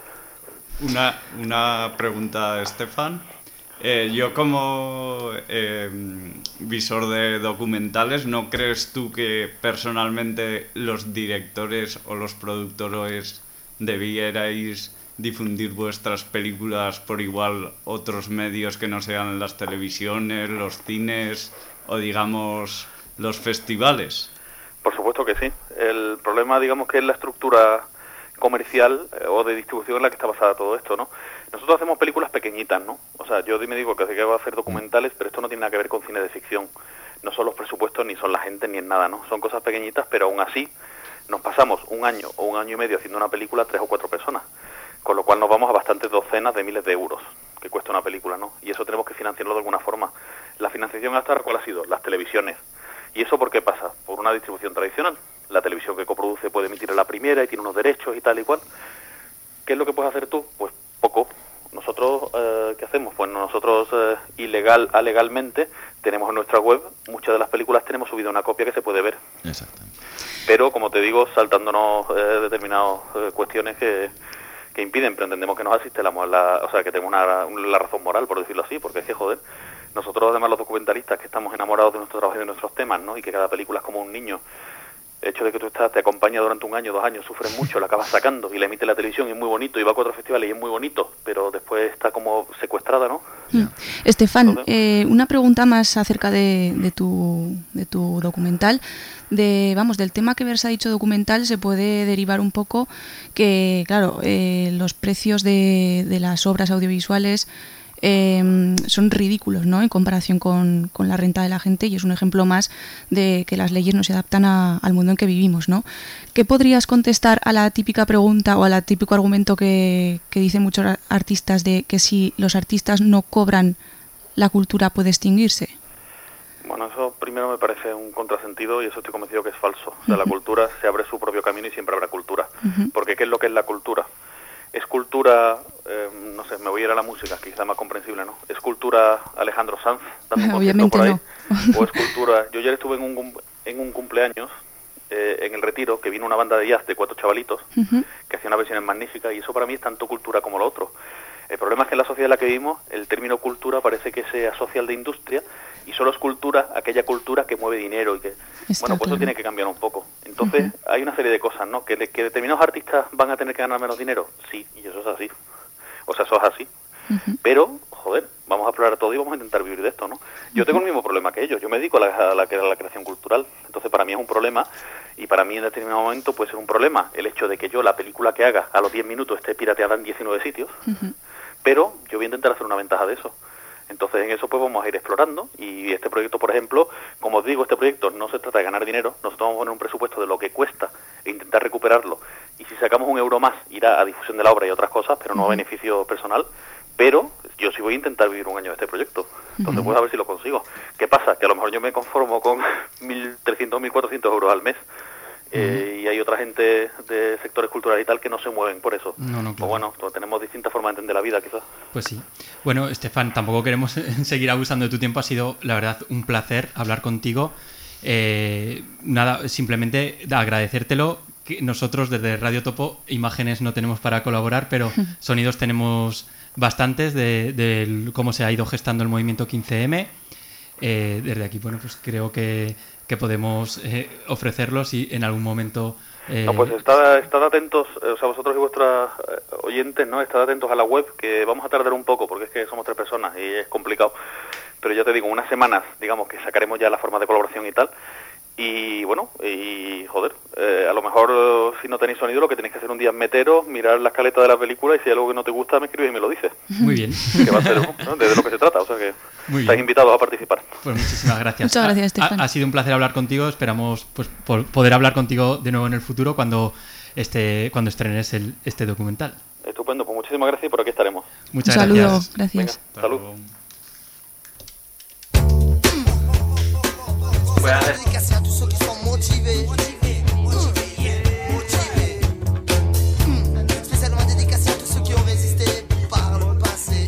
Una pregunta, Estefan. Yo como visor de documentales, ¿no crees tú que personalmente los directores o los productores debierais difundir vuestras películas por igual otros medios que no sean las televisiones, los cines o digamos los festivales? Por supuesto que sí. El problema, digamos, que es la estructura comercial o de distribución en la que está basada todo esto, ¿no? Nosotros hacemos películas pequeñitas, ¿no? O sea, yo me digo que va a hacer documentales, pero esto no tiene nada que ver con cine de ficción. No son los presupuestos, ni son la gente, ni en nada, ¿no? Son cosas pequeñitas, pero aún así nos pasamos un año o un año y medio haciendo una película 3 o 4 personas. Con lo cual nos vamos a bastantes docenas de miles de euros que cuesta una película, ¿no? Y eso tenemos que financiarlo de alguna forma. La financiación hasta ahora, ¿cuál ha sido? Las televisiones. ¿Y eso por qué pasa? Por una distribución tradicional. La televisión que coproduce puede emitir a la primera y tiene unos derechos y tal y cual. ¿Qué es lo que puedes hacer tú? Pues poco. Nosotros, ¿qué hacemos? Pues nosotros legalmente tenemos en nuestra web, muchas de las películas tenemos subida una copia que se puede ver. Exactamente. Pero, como te digo, saltándonos determinadas cuestiones que impiden, pero entendemos que nos asiste o sea, que tenemos la razón moral, por decirlo así, porque es que, joder, nosotros además los documentalistas que estamos enamorados de nuestro trabajo y de nuestros temas, ¿no? Y que cada película es como un niño, el hecho de que te acompaña durante 1 año, 2 años, sufres mucho, la acabas sacando y la emite la televisión y es muy bonito, y va a 4 festivales y es muy bonito, pero después está como secuestrada, ¿no? Estefan, una pregunta más acerca de tu documental. Del tema que versa dicho documental se puede derivar un poco que, claro, los precios de las obras audiovisuales son ridículos, ¿no?, en comparación con la renta de la gente, y es un ejemplo más de que las leyes no se adaptan al mundo en que vivimos, ¿no? ¿Qué podrías contestar a la típica pregunta o al típico argumento que dicen muchos artistas de que si los artistas no cobran, la cultura puede extinguirse? Bueno, eso primero me parece un contrasentido y eso estoy convencido que es falso. O sea, la cultura se abre su propio camino y siempre habrá cultura. Porque ¿qué es lo que es la cultura? Es cultura, no sé, me voy a ir a la música, quizá más comprensible, ¿no? ¿Es cultura Alejandro Sanz dando un concierto por ahí? No. ¿O es cultura? Yo ayer estuve en un cumpleaños, en el Retiro, que vino una banda de jazz de 4 chavalitos, que hacía una versión magnífica, y eso para mí es tanto cultura como lo otro. El problema es que en la sociedad en la que vivimos, el término cultura parece que se asocia al de industria, y solo es cultura aquella cultura que mueve dinero y que... Bueno, pues eso tiene que cambiar un poco. Entonces, hay una serie de cosas, ¿no? ¿Que determinados artistas van a tener que ganar menos dinero? Sí, y eso es así. O sea, eso es así. Pero, joder, vamos a explorar todo y vamos a intentar vivir de esto, ¿no? Yo tengo el mismo problema que ellos. Yo me dedico a la creación cultural. Entonces, para mí es un problema, y para mí en determinado momento puede ser un problema el hecho de que yo la película que haga a los 10 minutos esté pirateada en 19 sitios, pero yo voy a intentar hacer una ventaja de eso. Entonces en eso pues vamos a ir explorando, y este proyecto, por ejemplo, como os digo, este proyecto no se trata de ganar dinero, nosotros vamos a poner un presupuesto de lo que cuesta e intentar recuperarlo, y si sacamos 1 euro más irá a difusión de la obra y otras cosas, pero no a beneficio personal. Pero yo sí voy a intentar vivir 1 año de este proyecto, entonces pues a ver si lo consigo. ¿Qué pasa? Que a lo mejor yo me conformo con 1.300, 1.400 euros al mes, y hay otra gente de sectores culturales y tal que no se mueven por eso. No, claro. Pues bueno, pues tenemos distintas formas de entender la vida, quizás. Pues sí. Bueno, Estefan, tampoco queremos seguir abusando de tu tiempo. Ha sido, la verdad, un placer hablar contigo. Nada, simplemente agradecértelo. Que nosotros desde Radio Topo imágenes no tenemos para colaborar, pero sonidos tenemos bastantes de cómo se ha ido gestando el movimiento 15M. Desde aquí, bueno, pues creo que podemos ofrecerlos y en algún momento... No, pues estad atentos, o sea, vosotros y vuestros oyentes, ¿no? Estad atentos a la web, que vamos a tardar un poco porque es que somos 3 personas y es complicado. Pero ya te digo, unas semanas, digamos, que sacaremos ya la forma de colaboración y tal. Y bueno, joder, a lo mejor si no tenéis sonido lo que tenéis que hacer un día es meteros, mirar la escaleta de la película y si hay algo que no te gusta me escribes y me lo dices. Muy bien. Que va a ser, ¿no? De lo que se trata, o sea que Muy estáis bien. invitados a participar. Pues muchísimas gracias. Muchas gracias, Estefan. Ha sido un placer hablar contigo. Esperamos pues poder hablar contigo de nuevo en el futuro cuando estrenes este documental. Estupendo, pues muchísimas gracias y por aquí estaremos. Muchas Un saludo, gracias. gracias. Venga, salud. Dédicace à tous ceux qui sont motivés. Spécialement dédicacé à tous ceux qui ont résisté par le passé.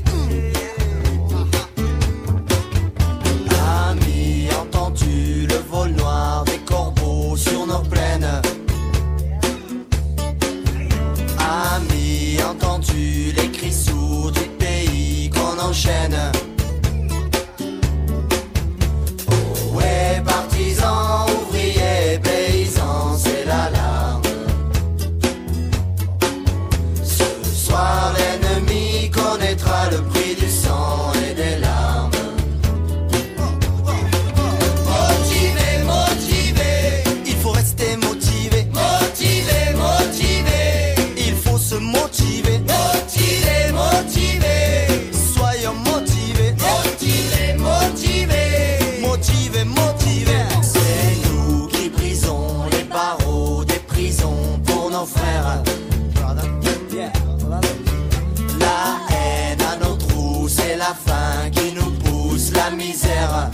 Amis, entends-tu le vol noir des corbeaux sur nos plaines? Amis, entends-tu les cris sourds du pays qu'on enchaîne? Partisans, ouvriers, paysans, c'est l'alarme. Ce soir l'ennemi connaîtra le prix du sang et des larmes. Motivé, motivé, il faut rester motivé. Motivé, motivé, il faut se motiver. Motivé, motivé, soyons motivés. Motivé, motivé, motivé, motivé. C'est nous qui brisons les barreaux des prisons pour nos frères. La haine à nos trous, c'est la faim qui nous pousse la misère.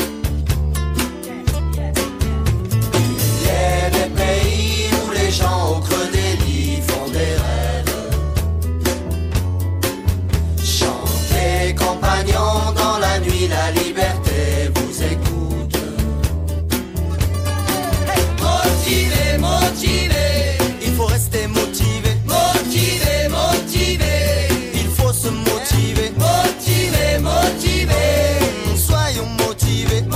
Il y a des pays où les gens au creux des lits font des rêves. Chantez, compagnons, dans la nuit, la liberté vous écoute. Motivé, motivé, il faut rester motivé. Motivé, motivé, il faut se motiver. Motivé, motivé, soyons motivés.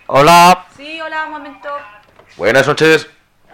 Hola. Sí, hola, un momento. Buenas noches.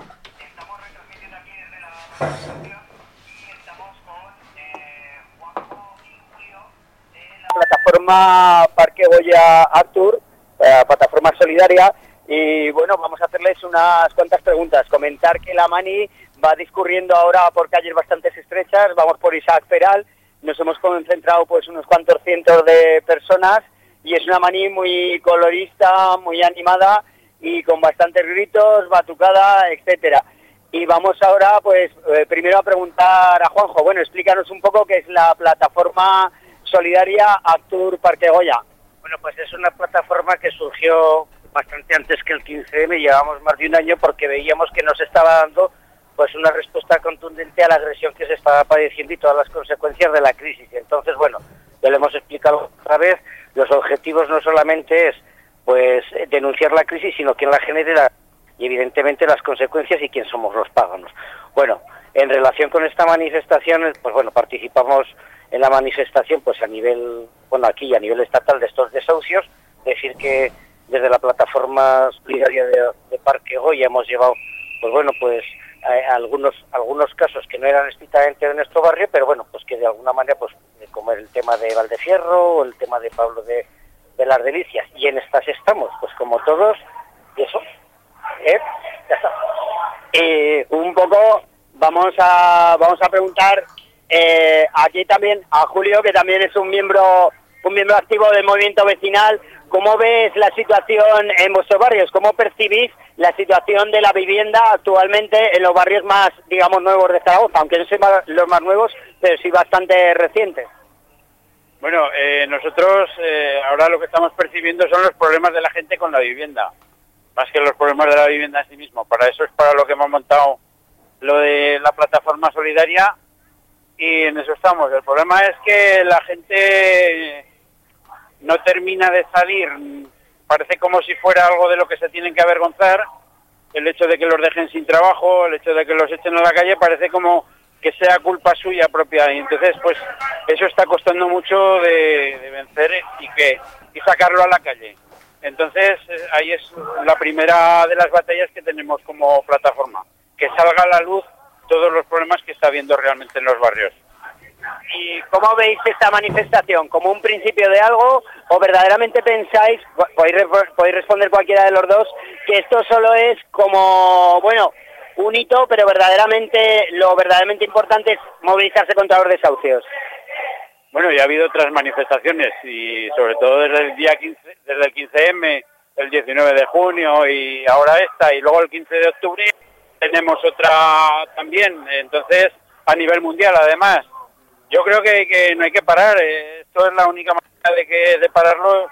Plataforma Parque Goya Artur, plataforma solidaria, y bueno, vamos a hacerles unas cuantas preguntas. Comentar que la mani va discurriendo ahora por calles bastante estrechas, vamos por Isaac Peral, nos hemos concentrado pues unos cuantos cientos de personas y es una mani muy colorista, muy animada y con bastantes gritos, batucada, etcétera. Y vamos ahora pues primero a preguntar a Juanjo, bueno, explícanos un poco qué es la plataforma solidaria Artur Parque Goya. Bueno, pues es una plataforma que surgió bastante antes que el 15M, llevamos más de un año porque veíamos que nos estaba dando pues una respuesta contundente a la agresión que se estaba padeciendo y todas las consecuencias de la crisis. Entonces, bueno, ya lo hemos explicado otra vez, los objetivos no solamente es pues denunciar la crisis, sino quién la genera y evidentemente las consecuencias y quién somos los páganos. Bueno, en relación con esta manifestación, pues bueno, participamos en la manifestación pues a nivel, bueno, aquí a nivel estatal de estos desahucios, decir que desde la plataforma solidaria de Parque Goya hemos llevado, pues bueno, pues algunos casos que no eran estrictamente de nuestro barrio, pero bueno, pues que de alguna manera, pues como el tema de Valdefierro o el tema de Pablo de las Delicias, y en estas estamos, pues como todos, y eso, ya está. Un poco vamos a preguntar aquí también a Julio, que también es un miembro activo del movimiento vecinal. ¿Cómo ves la situación en vuestros barrios? ¿Cómo percibís la situación de la vivienda actualmente en los barrios más, digamos, nuevos de Zaragoza? Aunque no sean los más nuevos, pero sí bastante recientes. Bueno, nosotros ahora lo que estamos percibiendo son los problemas de la gente con la vivienda, más que los problemas de la vivienda en sí mismo. Para eso es para lo que hemos montado lo de la plataforma solidaria, y en eso estamos. El problema es que la gente no termina de salir, parece como si fuera algo de lo que se tienen que avergonzar. El hecho de que los dejen sin trabajo, el hecho de que los echen a la calle, parece como que sea culpa suya propia, y entonces pues eso está costando mucho de vencer y sacarlo a la calle. Entonces ahí es la primera de las batallas que tenemos como plataforma, que salga a la luz todos los problemas que está habiendo realmente en los barrios. ¿Y cómo veis esta manifestación? ¿Como un principio de algo o verdaderamente pensáis, podéis responder cualquiera de los dos, que esto solo es como, bueno, un hito, pero lo verdaderamente importante es movilizarse contra los desahucios? Bueno, ya ha habido otras manifestaciones, y sobre todo desde el día 15, desde el 15M, el 19 de junio y ahora esta, y luego el 15 de octubre tenemos otra también. Entonces, a nivel mundial, además, yo creo que no hay que parar. Esto es la única manera de pararlo,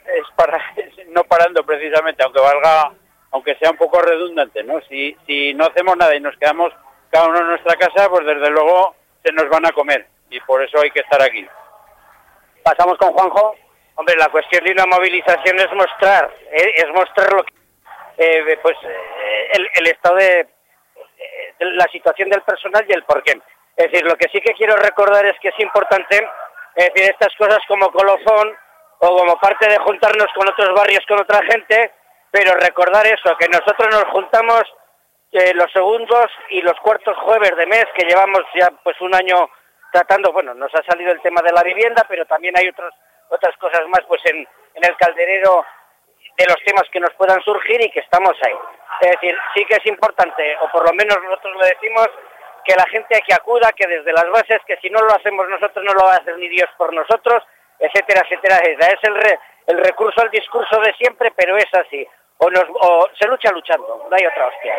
es no parando precisamente, aunque sea un poco redundante, ¿no? Si no hacemos nada y nos quedamos cada uno en nuestra casa, pues desde luego se nos van a comer, y por eso hay que estar aquí. Pasamos con Juanjo. Hombre, la cuestión de una movilización es mostrar lo que, el estado de la situación del personal y el porqué. Es decir, lo que sí que quiero recordar es que es importante, es decir, estas cosas como colofón o como parte de juntarnos con otros barrios, con otra gente, pero recordar eso, que nosotros nos juntamos los segundos y los cuartos jueves de mes, que llevamos ya pues un año tratando. Bueno, nos ha salido el tema de la vivienda, pero también hay otras cosas más pues en el calderero de los temas que nos puedan surgir, y que estamos ahí. Es decir, sí que es importante, o por lo menos nosotros lo decimos, que la gente que acuda, que desde las bases, que si no lo hacemos nosotros no lo va a hacer ni Dios por nosotros, etcétera, etcétera, etcétera. Es el recurso al discurso de siempre, pero es así. O se lucha luchando, no hay otra hostia.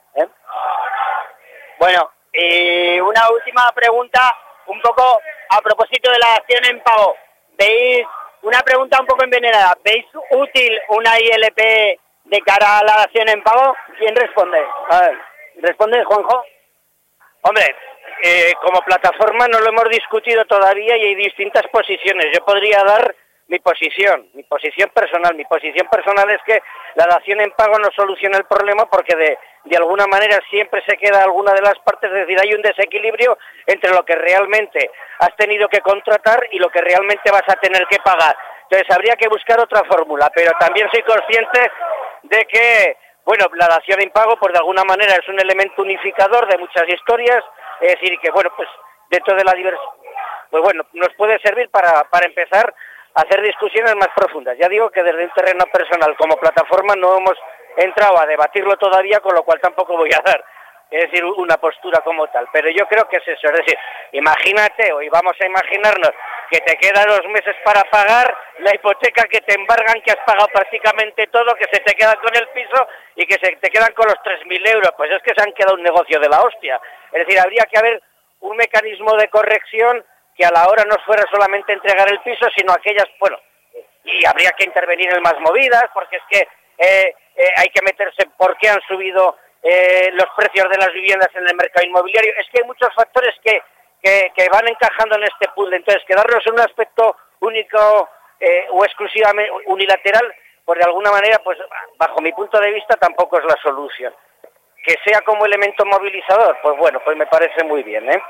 Bueno, una última pregunta, un poco a propósito de la acción en pago. ¿Veis, una pregunta un poco envenenada, ¿veis útil una ILP de cara a la acción en pago? ¿Quién responde? A ver, ¿responde Juanjo? Hombre, como plataforma no lo hemos discutido todavía y hay distintas posiciones. Yo podría dar mi posición personal. Mi posición personal es que la dación en pago no soluciona el problema, porque de alguna manera siempre se queda alguna de las partes, es decir, hay un desequilibrio entre lo que realmente has tenido que contratar y lo que realmente vas a tener que pagar. Entonces habría que buscar otra fórmula, pero también soy consciente de que, bueno, la dación en pago, pues de alguna manera es un elemento unificador de muchas historias, es decir, que bueno, pues dentro de la diversidad, pues bueno, nos puede servir para empezar a hacer discusiones más profundas. Ya digo que desde un terreno personal como plataforma no hemos entrado a debatirlo todavía, con lo cual tampoco voy a dar, es decir, una postura como tal, pero yo creo que es eso, es decir, imagínate, hoy vamos a imaginarnos que te quedan 2 meses para pagar la hipoteca, que te embargan, que has pagado prácticamente todo, que se te quedan con el piso y que se te quedan con los 3.000 euros, pues es que se han quedado un negocio de la hostia. Es decir, habría que haber un mecanismo de corrección que a la hora no fuera solamente entregar el piso, sino aquellas, bueno, y habría que intervenir en más movidas, porque es que hay que meterse por qué han subido los precios de las viviendas en el mercado inmobiliario. Es que hay muchos factores que van encajando en este puzzle. Entonces, quedarnos en un aspecto único o exclusivamente unilateral, pues de alguna manera, pues bajo mi punto de vista, tampoco es la solución. Que sea como elemento movilizador, pues bueno, pues me parece muy bien, ¿eh?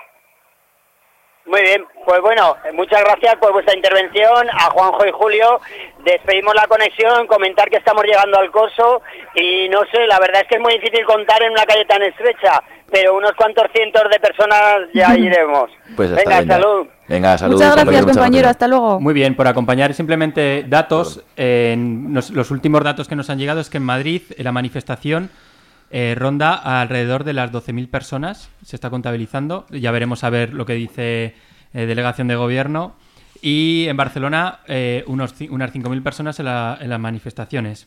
Muy bien, pues bueno, muchas gracias por vuestra intervención, a Juanjo y Julio. Despedimos la conexión, comentar que estamos llegando al Corso y no sé, la verdad es que es muy difícil contar en una calle tan estrecha, pero unos cuantos cientos de personas ya iremos. Pues venga, salud. Venga, salud. Muchas gracias, compañero, hasta luego. Muy bien, por acompañar simplemente datos, los últimos datos que nos han llegado es que en Madrid la manifestación ronda alrededor de las 12.000 personas, se está contabilizando, ya veremos a ver lo que dice delegación de gobierno, y en Barcelona unas 5.000 personas en las manifestaciones.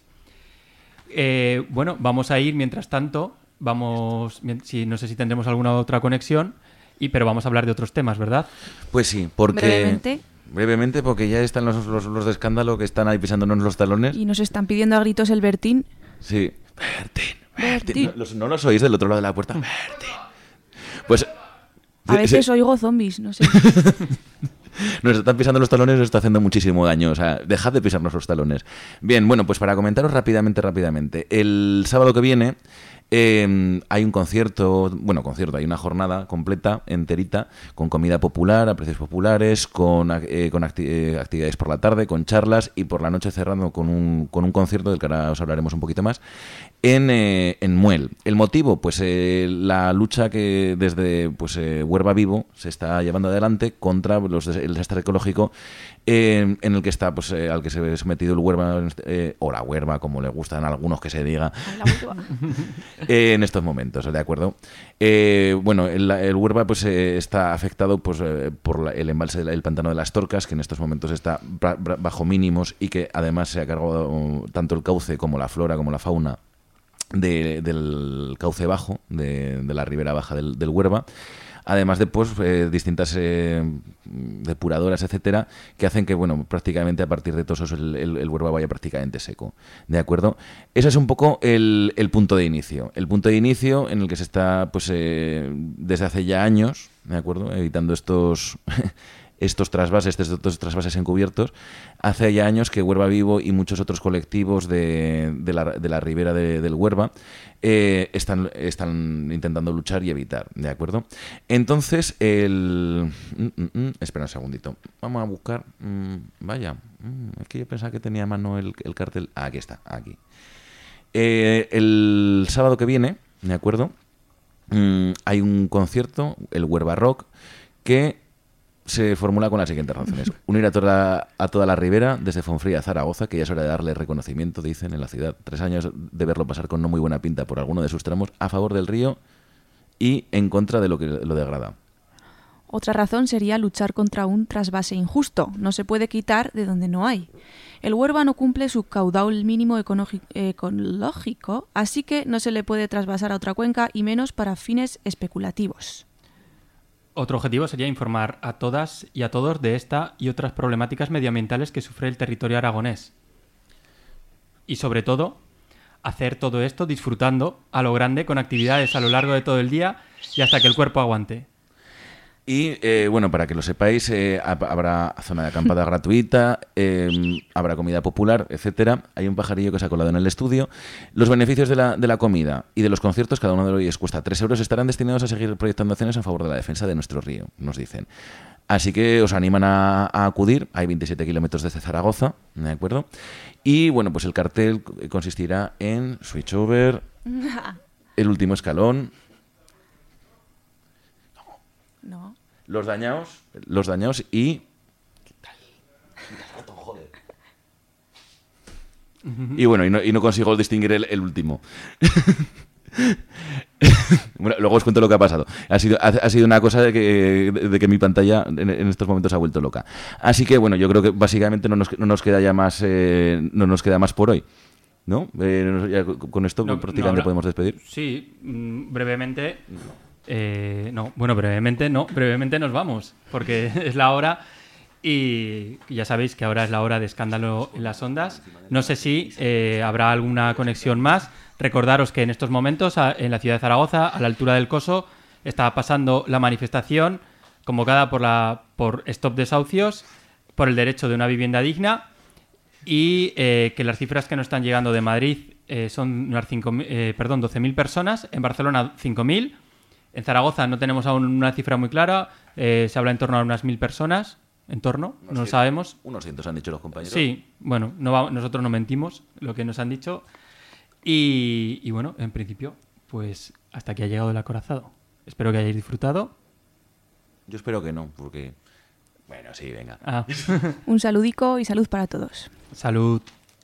Bueno, vamos a ir mientras tanto, no sé si tendremos alguna otra conexión, pero vamos a hablar de otros temas, ¿verdad? Pues sí, porque... Brevemente, porque ya están los de escándalo que están ahí pisándonos los talones. Y nos están pidiendo a gritos el Bertín. Sí. Bertín. ¿No los oís del otro lado de la puerta? Bertín. Pues... A veces oigo zombies, no sé. Nos están pisando los talones, nos está haciendo muchísimo daño. O sea, dejad de pisarnos los talones. Bien, bueno, pues para comentaros rápidamente. El sábado que viene hay un concierto, hay una jornada completa, enterita, con comida popular, a precios populares, con actividades por la tarde, con charlas y por la noche cerrando con un concierto del que ahora os hablaremos un poquito más, en Muel. El motivo, pues la lucha que desde Huerva Vivo se está llevando adelante contra el desastre ecológico en el que está, al que se ha sometido el Huerva, o la Huerva, como le gustan a algunos que se diga, en estos momentos, ¿de acuerdo? Bueno, el Huerva está afectado por el embalse del Pantano de las Torcas, que en estos momentos está bajo mínimos y que además se ha cargado tanto el cauce como la flora como la fauna del cauce bajo, de la ribera baja del Huerva. Además de distintas depuradoras, etcétera, que hacen que, prácticamente a partir de todo eso el Huerva vaya prácticamente seco. ¿De acuerdo? Ese es un poco el punto de inicio. El punto de inicio en el que se está, desde hace ya años, ¿de acuerdo? Evitando estos trasvases encubiertos. Hace ya años que Huerva Vivo y muchos otros colectivos de la ribera del Huerva están intentando luchar y evitar, ¿de acuerdo? Entonces, espera un segundito. Vamos a buscar... es que yo pensaba que tenía a mano el cartel. Aquí está, aquí. El sábado que viene, ¿de acuerdo? Hay un concierto, el Huerva Rock, que se formula con las siguientes razones. Unir a toda la ribera, desde Fonfría a Zaragoza, que ya es hora de darle reconocimiento, dicen, en la ciudad. 3 años de verlo pasar con no muy buena pinta por alguno de sus tramos, a favor del río y en contra de lo que lo degrada. Otra razón sería luchar contra un trasvase injusto. No se puede quitar de donde no hay. El Huerva no cumple su caudal mínimo ecológico, así que no se le puede trasvasar a otra cuenca y menos para fines especulativos. Otro objetivo sería informar a todas y a todos de esta y otras problemáticas medioambientales que sufre el territorio aragonés. Y sobre todo, hacer todo esto disfrutando a lo grande con actividades a lo largo de todo el día y hasta que el cuerpo aguante. Y bueno, para que lo sepáis, habrá zona de acampada gratuita, habrá comida popular, etcétera. Hay un pajarillo que se ha colado en el estudio. Los beneficios de la comida y de los conciertos, cada uno de ellos cuesta 3 euros, estarán destinados a seguir proyectando acciones en favor de la defensa de nuestro río, nos dicen. Así que os animan a acudir. Hay 27 kilómetros desde Zaragoza, ¿de acuerdo? Y bueno, pues el cartel consistirá en switchover, el último escalón. No. Los dañados y... ¿Qué tal? Joder. Y bueno, y no consigo distinguir el último. Bueno, luego os cuento lo que ha pasado. Ha sido una cosa de que mi pantalla en estos momentos ha vuelto loca. Así que bueno, yo creo que básicamente no nos queda ya más, no nos queda más por hoy, ¿no? Ya con esto prácticamente podemos despedir. Sí, brevemente. Brevemente nos vamos, porque es la hora y ya sabéis que ahora es la hora de Escándalo en las Ondas. No sé si habrá alguna conexión más. Recordaros que en estos momentos en la ciudad de Zaragoza, a la altura del Coso, está pasando la manifestación convocada por Stop Desahucios, por el derecho de una vivienda digna, y que las cifras que nos están llegando de Madrid son unas 12.000 personas, en Barcelona 5.000. En Zaragoza no tenemos aún una cifra muy clara, se habla en torno a unas 1.000 personas, no lo sabemos. Unos cientos han dicho los compañeros. Sí, bueno, nosotros no mentimos lo que nos han dicho. Y bueno, en principio, pues hasta aquí ha llegado el acorazado. Espero que hayáis disfrutado. Yo espero que no, porque... Bueno, sí, venga. Un saludico y salud para todos. Salud.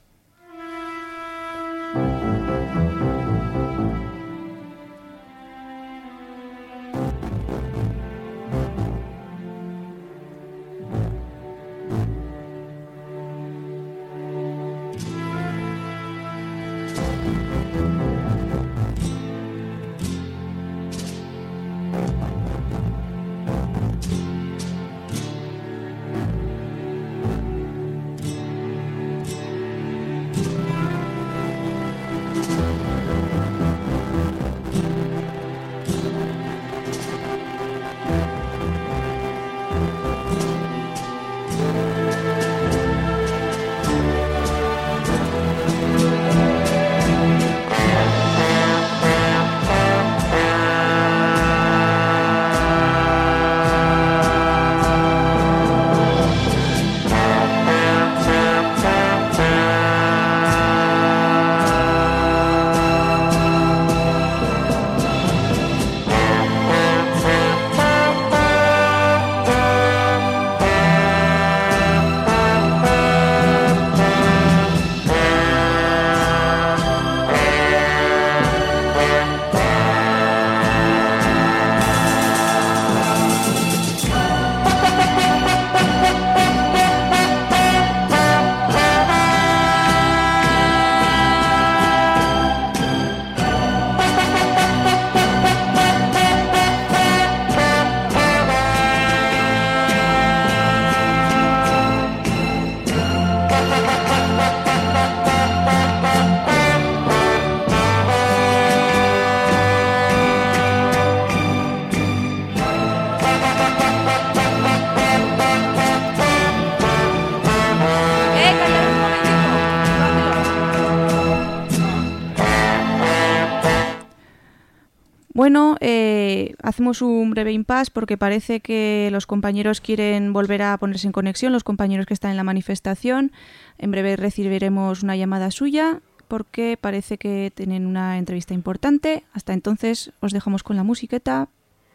Bueno, hacemos un breve impasse porque parece que los compañeros quieren volver a ponerse en conexión, los compañeros que están en la manifestación. En breve recibiremos una llamada suya porque parece que tienen una entrevista importante. Hasta entonces os dejamos con la musiqueta.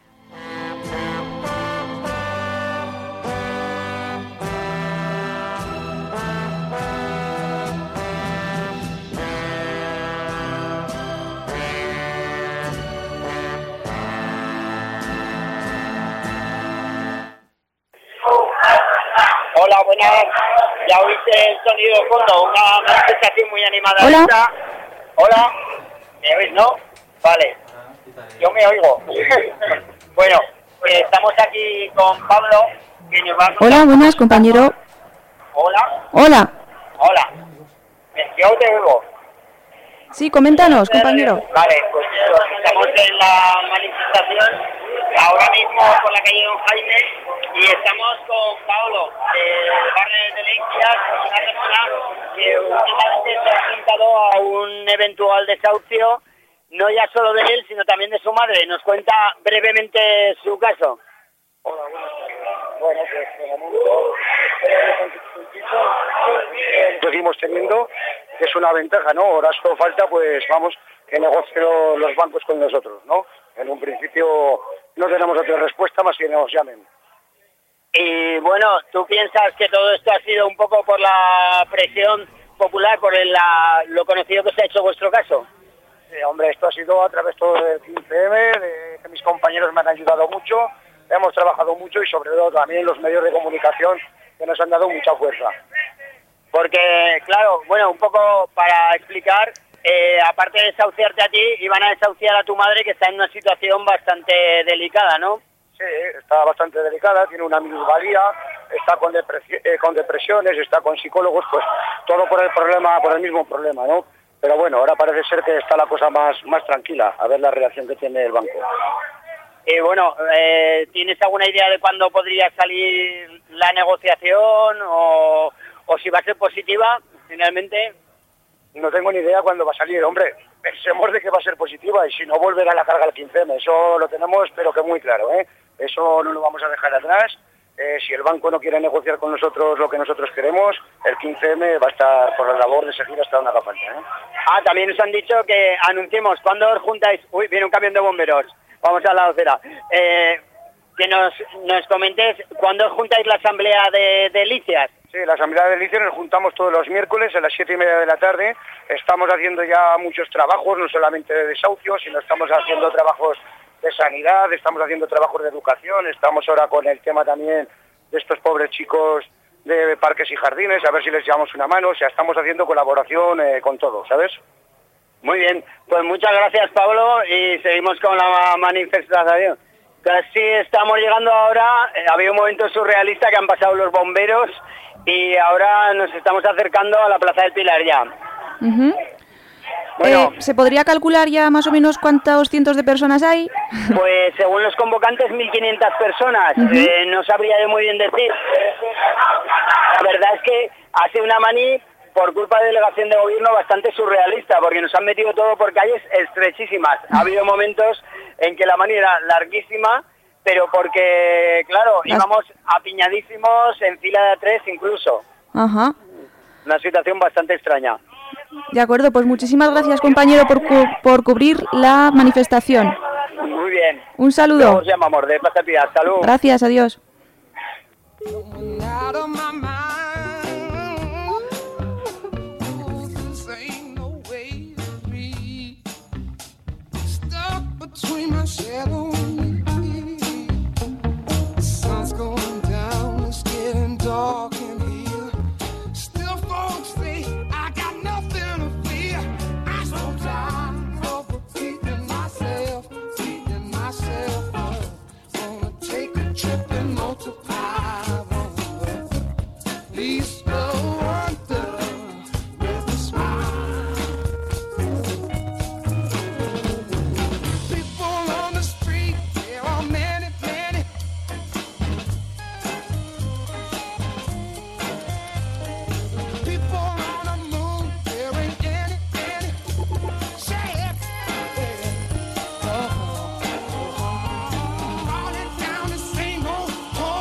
Hola, buenas. Ya oíste el sonido de fondo, una manifestación muy animada. Hola. Esta. Hola. ¿Me oís, no? Vale. Yo me oigo. Bueno, estamos aquí con Pablo. Que nos va a... Hola, buenas, compañero. Hola. Hola. Hola. Yo te oigo. Sí, coméntanos, compañero. Vale, pues estamos en la manifestación ahora mismo por la calle Don Jaime y estamos con Paolo del barrio de Delicias, una persona que últimamente se ha enfrentado a un eventual desahucio, no ya solo de él, sino también de su madre. Nos cuenta brevemente su caso. Hola, buenas tardes. Bueno, pues de momento seguimos teniendo, que es una ventaja, ¿no? Ahora solo falta, pues vamos, que negocien los bancos con nosotros, ¿no? En un principio no tenemos otra respuesta más que nos llamen. Y bueno, ¿tú piensas que todo esto ha sido un poco por la presión popular, por lo conocido que se ha hecho vuestro caso? Sí, hombre, esto ha sido a través todo del 15M, de que mis compañeros me han ayudado mucho, hemos trabajado mucho y sobre todo también los medios de comunicación que nos han dado mucha fuerza. Porque, claro, bueno, un poco para explicar, aparte de desahuciarte a ti, iban a desahuciar a tu madre que está en una situación bastante delicada, ¿no? Sí, está bastante delicada, tiene una minusvalía, está con depresiones, está con psicólogos, pues todo por el mismo problema, ¿no? Pero bueno, ahora parece ser que está la cosa más tranquila, a ver la reacción que tiene el banco. Bueno, ¿tienes alguna idea de cuándo podría salir la negociación o si va a ser positiva finalmente? No tengo ni idea cuándo va a salir, hombre. Pensemos de que va a ser positiva y si no volverá a la carga el 15M. Eso lo tenemos, pero que muy claro, ¿eh? Eso no lo vamos a dejar atrás. Si el banco no quiere negociar con nosotros lo que nosotros queremos, el 15M va a estar por la labor de seguir hasta donde haga falta, ¿eh? También nos han dicho que anunciemos cuándo os juntáis. Uy, viene un camión de bomberos. Vamos a la docera. Que nos comentes cuándo os juntáis la asamblea de Delicias. Sí, la asamblea de Delicias nos juntamos todos los miércoles a las 7:30 de la tarde. Estamos haciendo ya muchos trabajos, no solamente de desahucio, sino estamos haciendo trabajos de sanidad, estamos haciendo trabajos de educación, estamos ahora con el tema también de estos pobres chicos de parques y jardines, a ver si les llevamos una mano, o sea, estamos haciendo colaboración con todo, ¿sabes? Muy bien, pues muchas gracias, Pablo, y seguimos con la manifestación. Casi estamos llegando ahora, había un momento surrealista que han pasado los bomberos y ahora nos estamos acercando a la Plaza del Pilar ya. Bueno, ¿se podría calcular ya más o menos cuántos cientos de personas hay? Pues según los convocantes, 1.500 personas. No sabría yo muy bien decir. La verdad es que ha sido una mani, por culpa de delegación de gobierno, bastante surrealista, porque nos han metido todo por calles estrechísimas. Ha habido momentos en que la mani era larguísima, pero porque, claro, íbamos apiñadísimos en fila de 3 incluso. Ajá. Una situación bastante extraña. De acuerdo, pues muchísimas gracias, compañero, por cubrir la manifestación. Muy bien. Un saludo. Nos llamamos de Plaza Piedad. Salud. Gracias, adiós. Between my shadow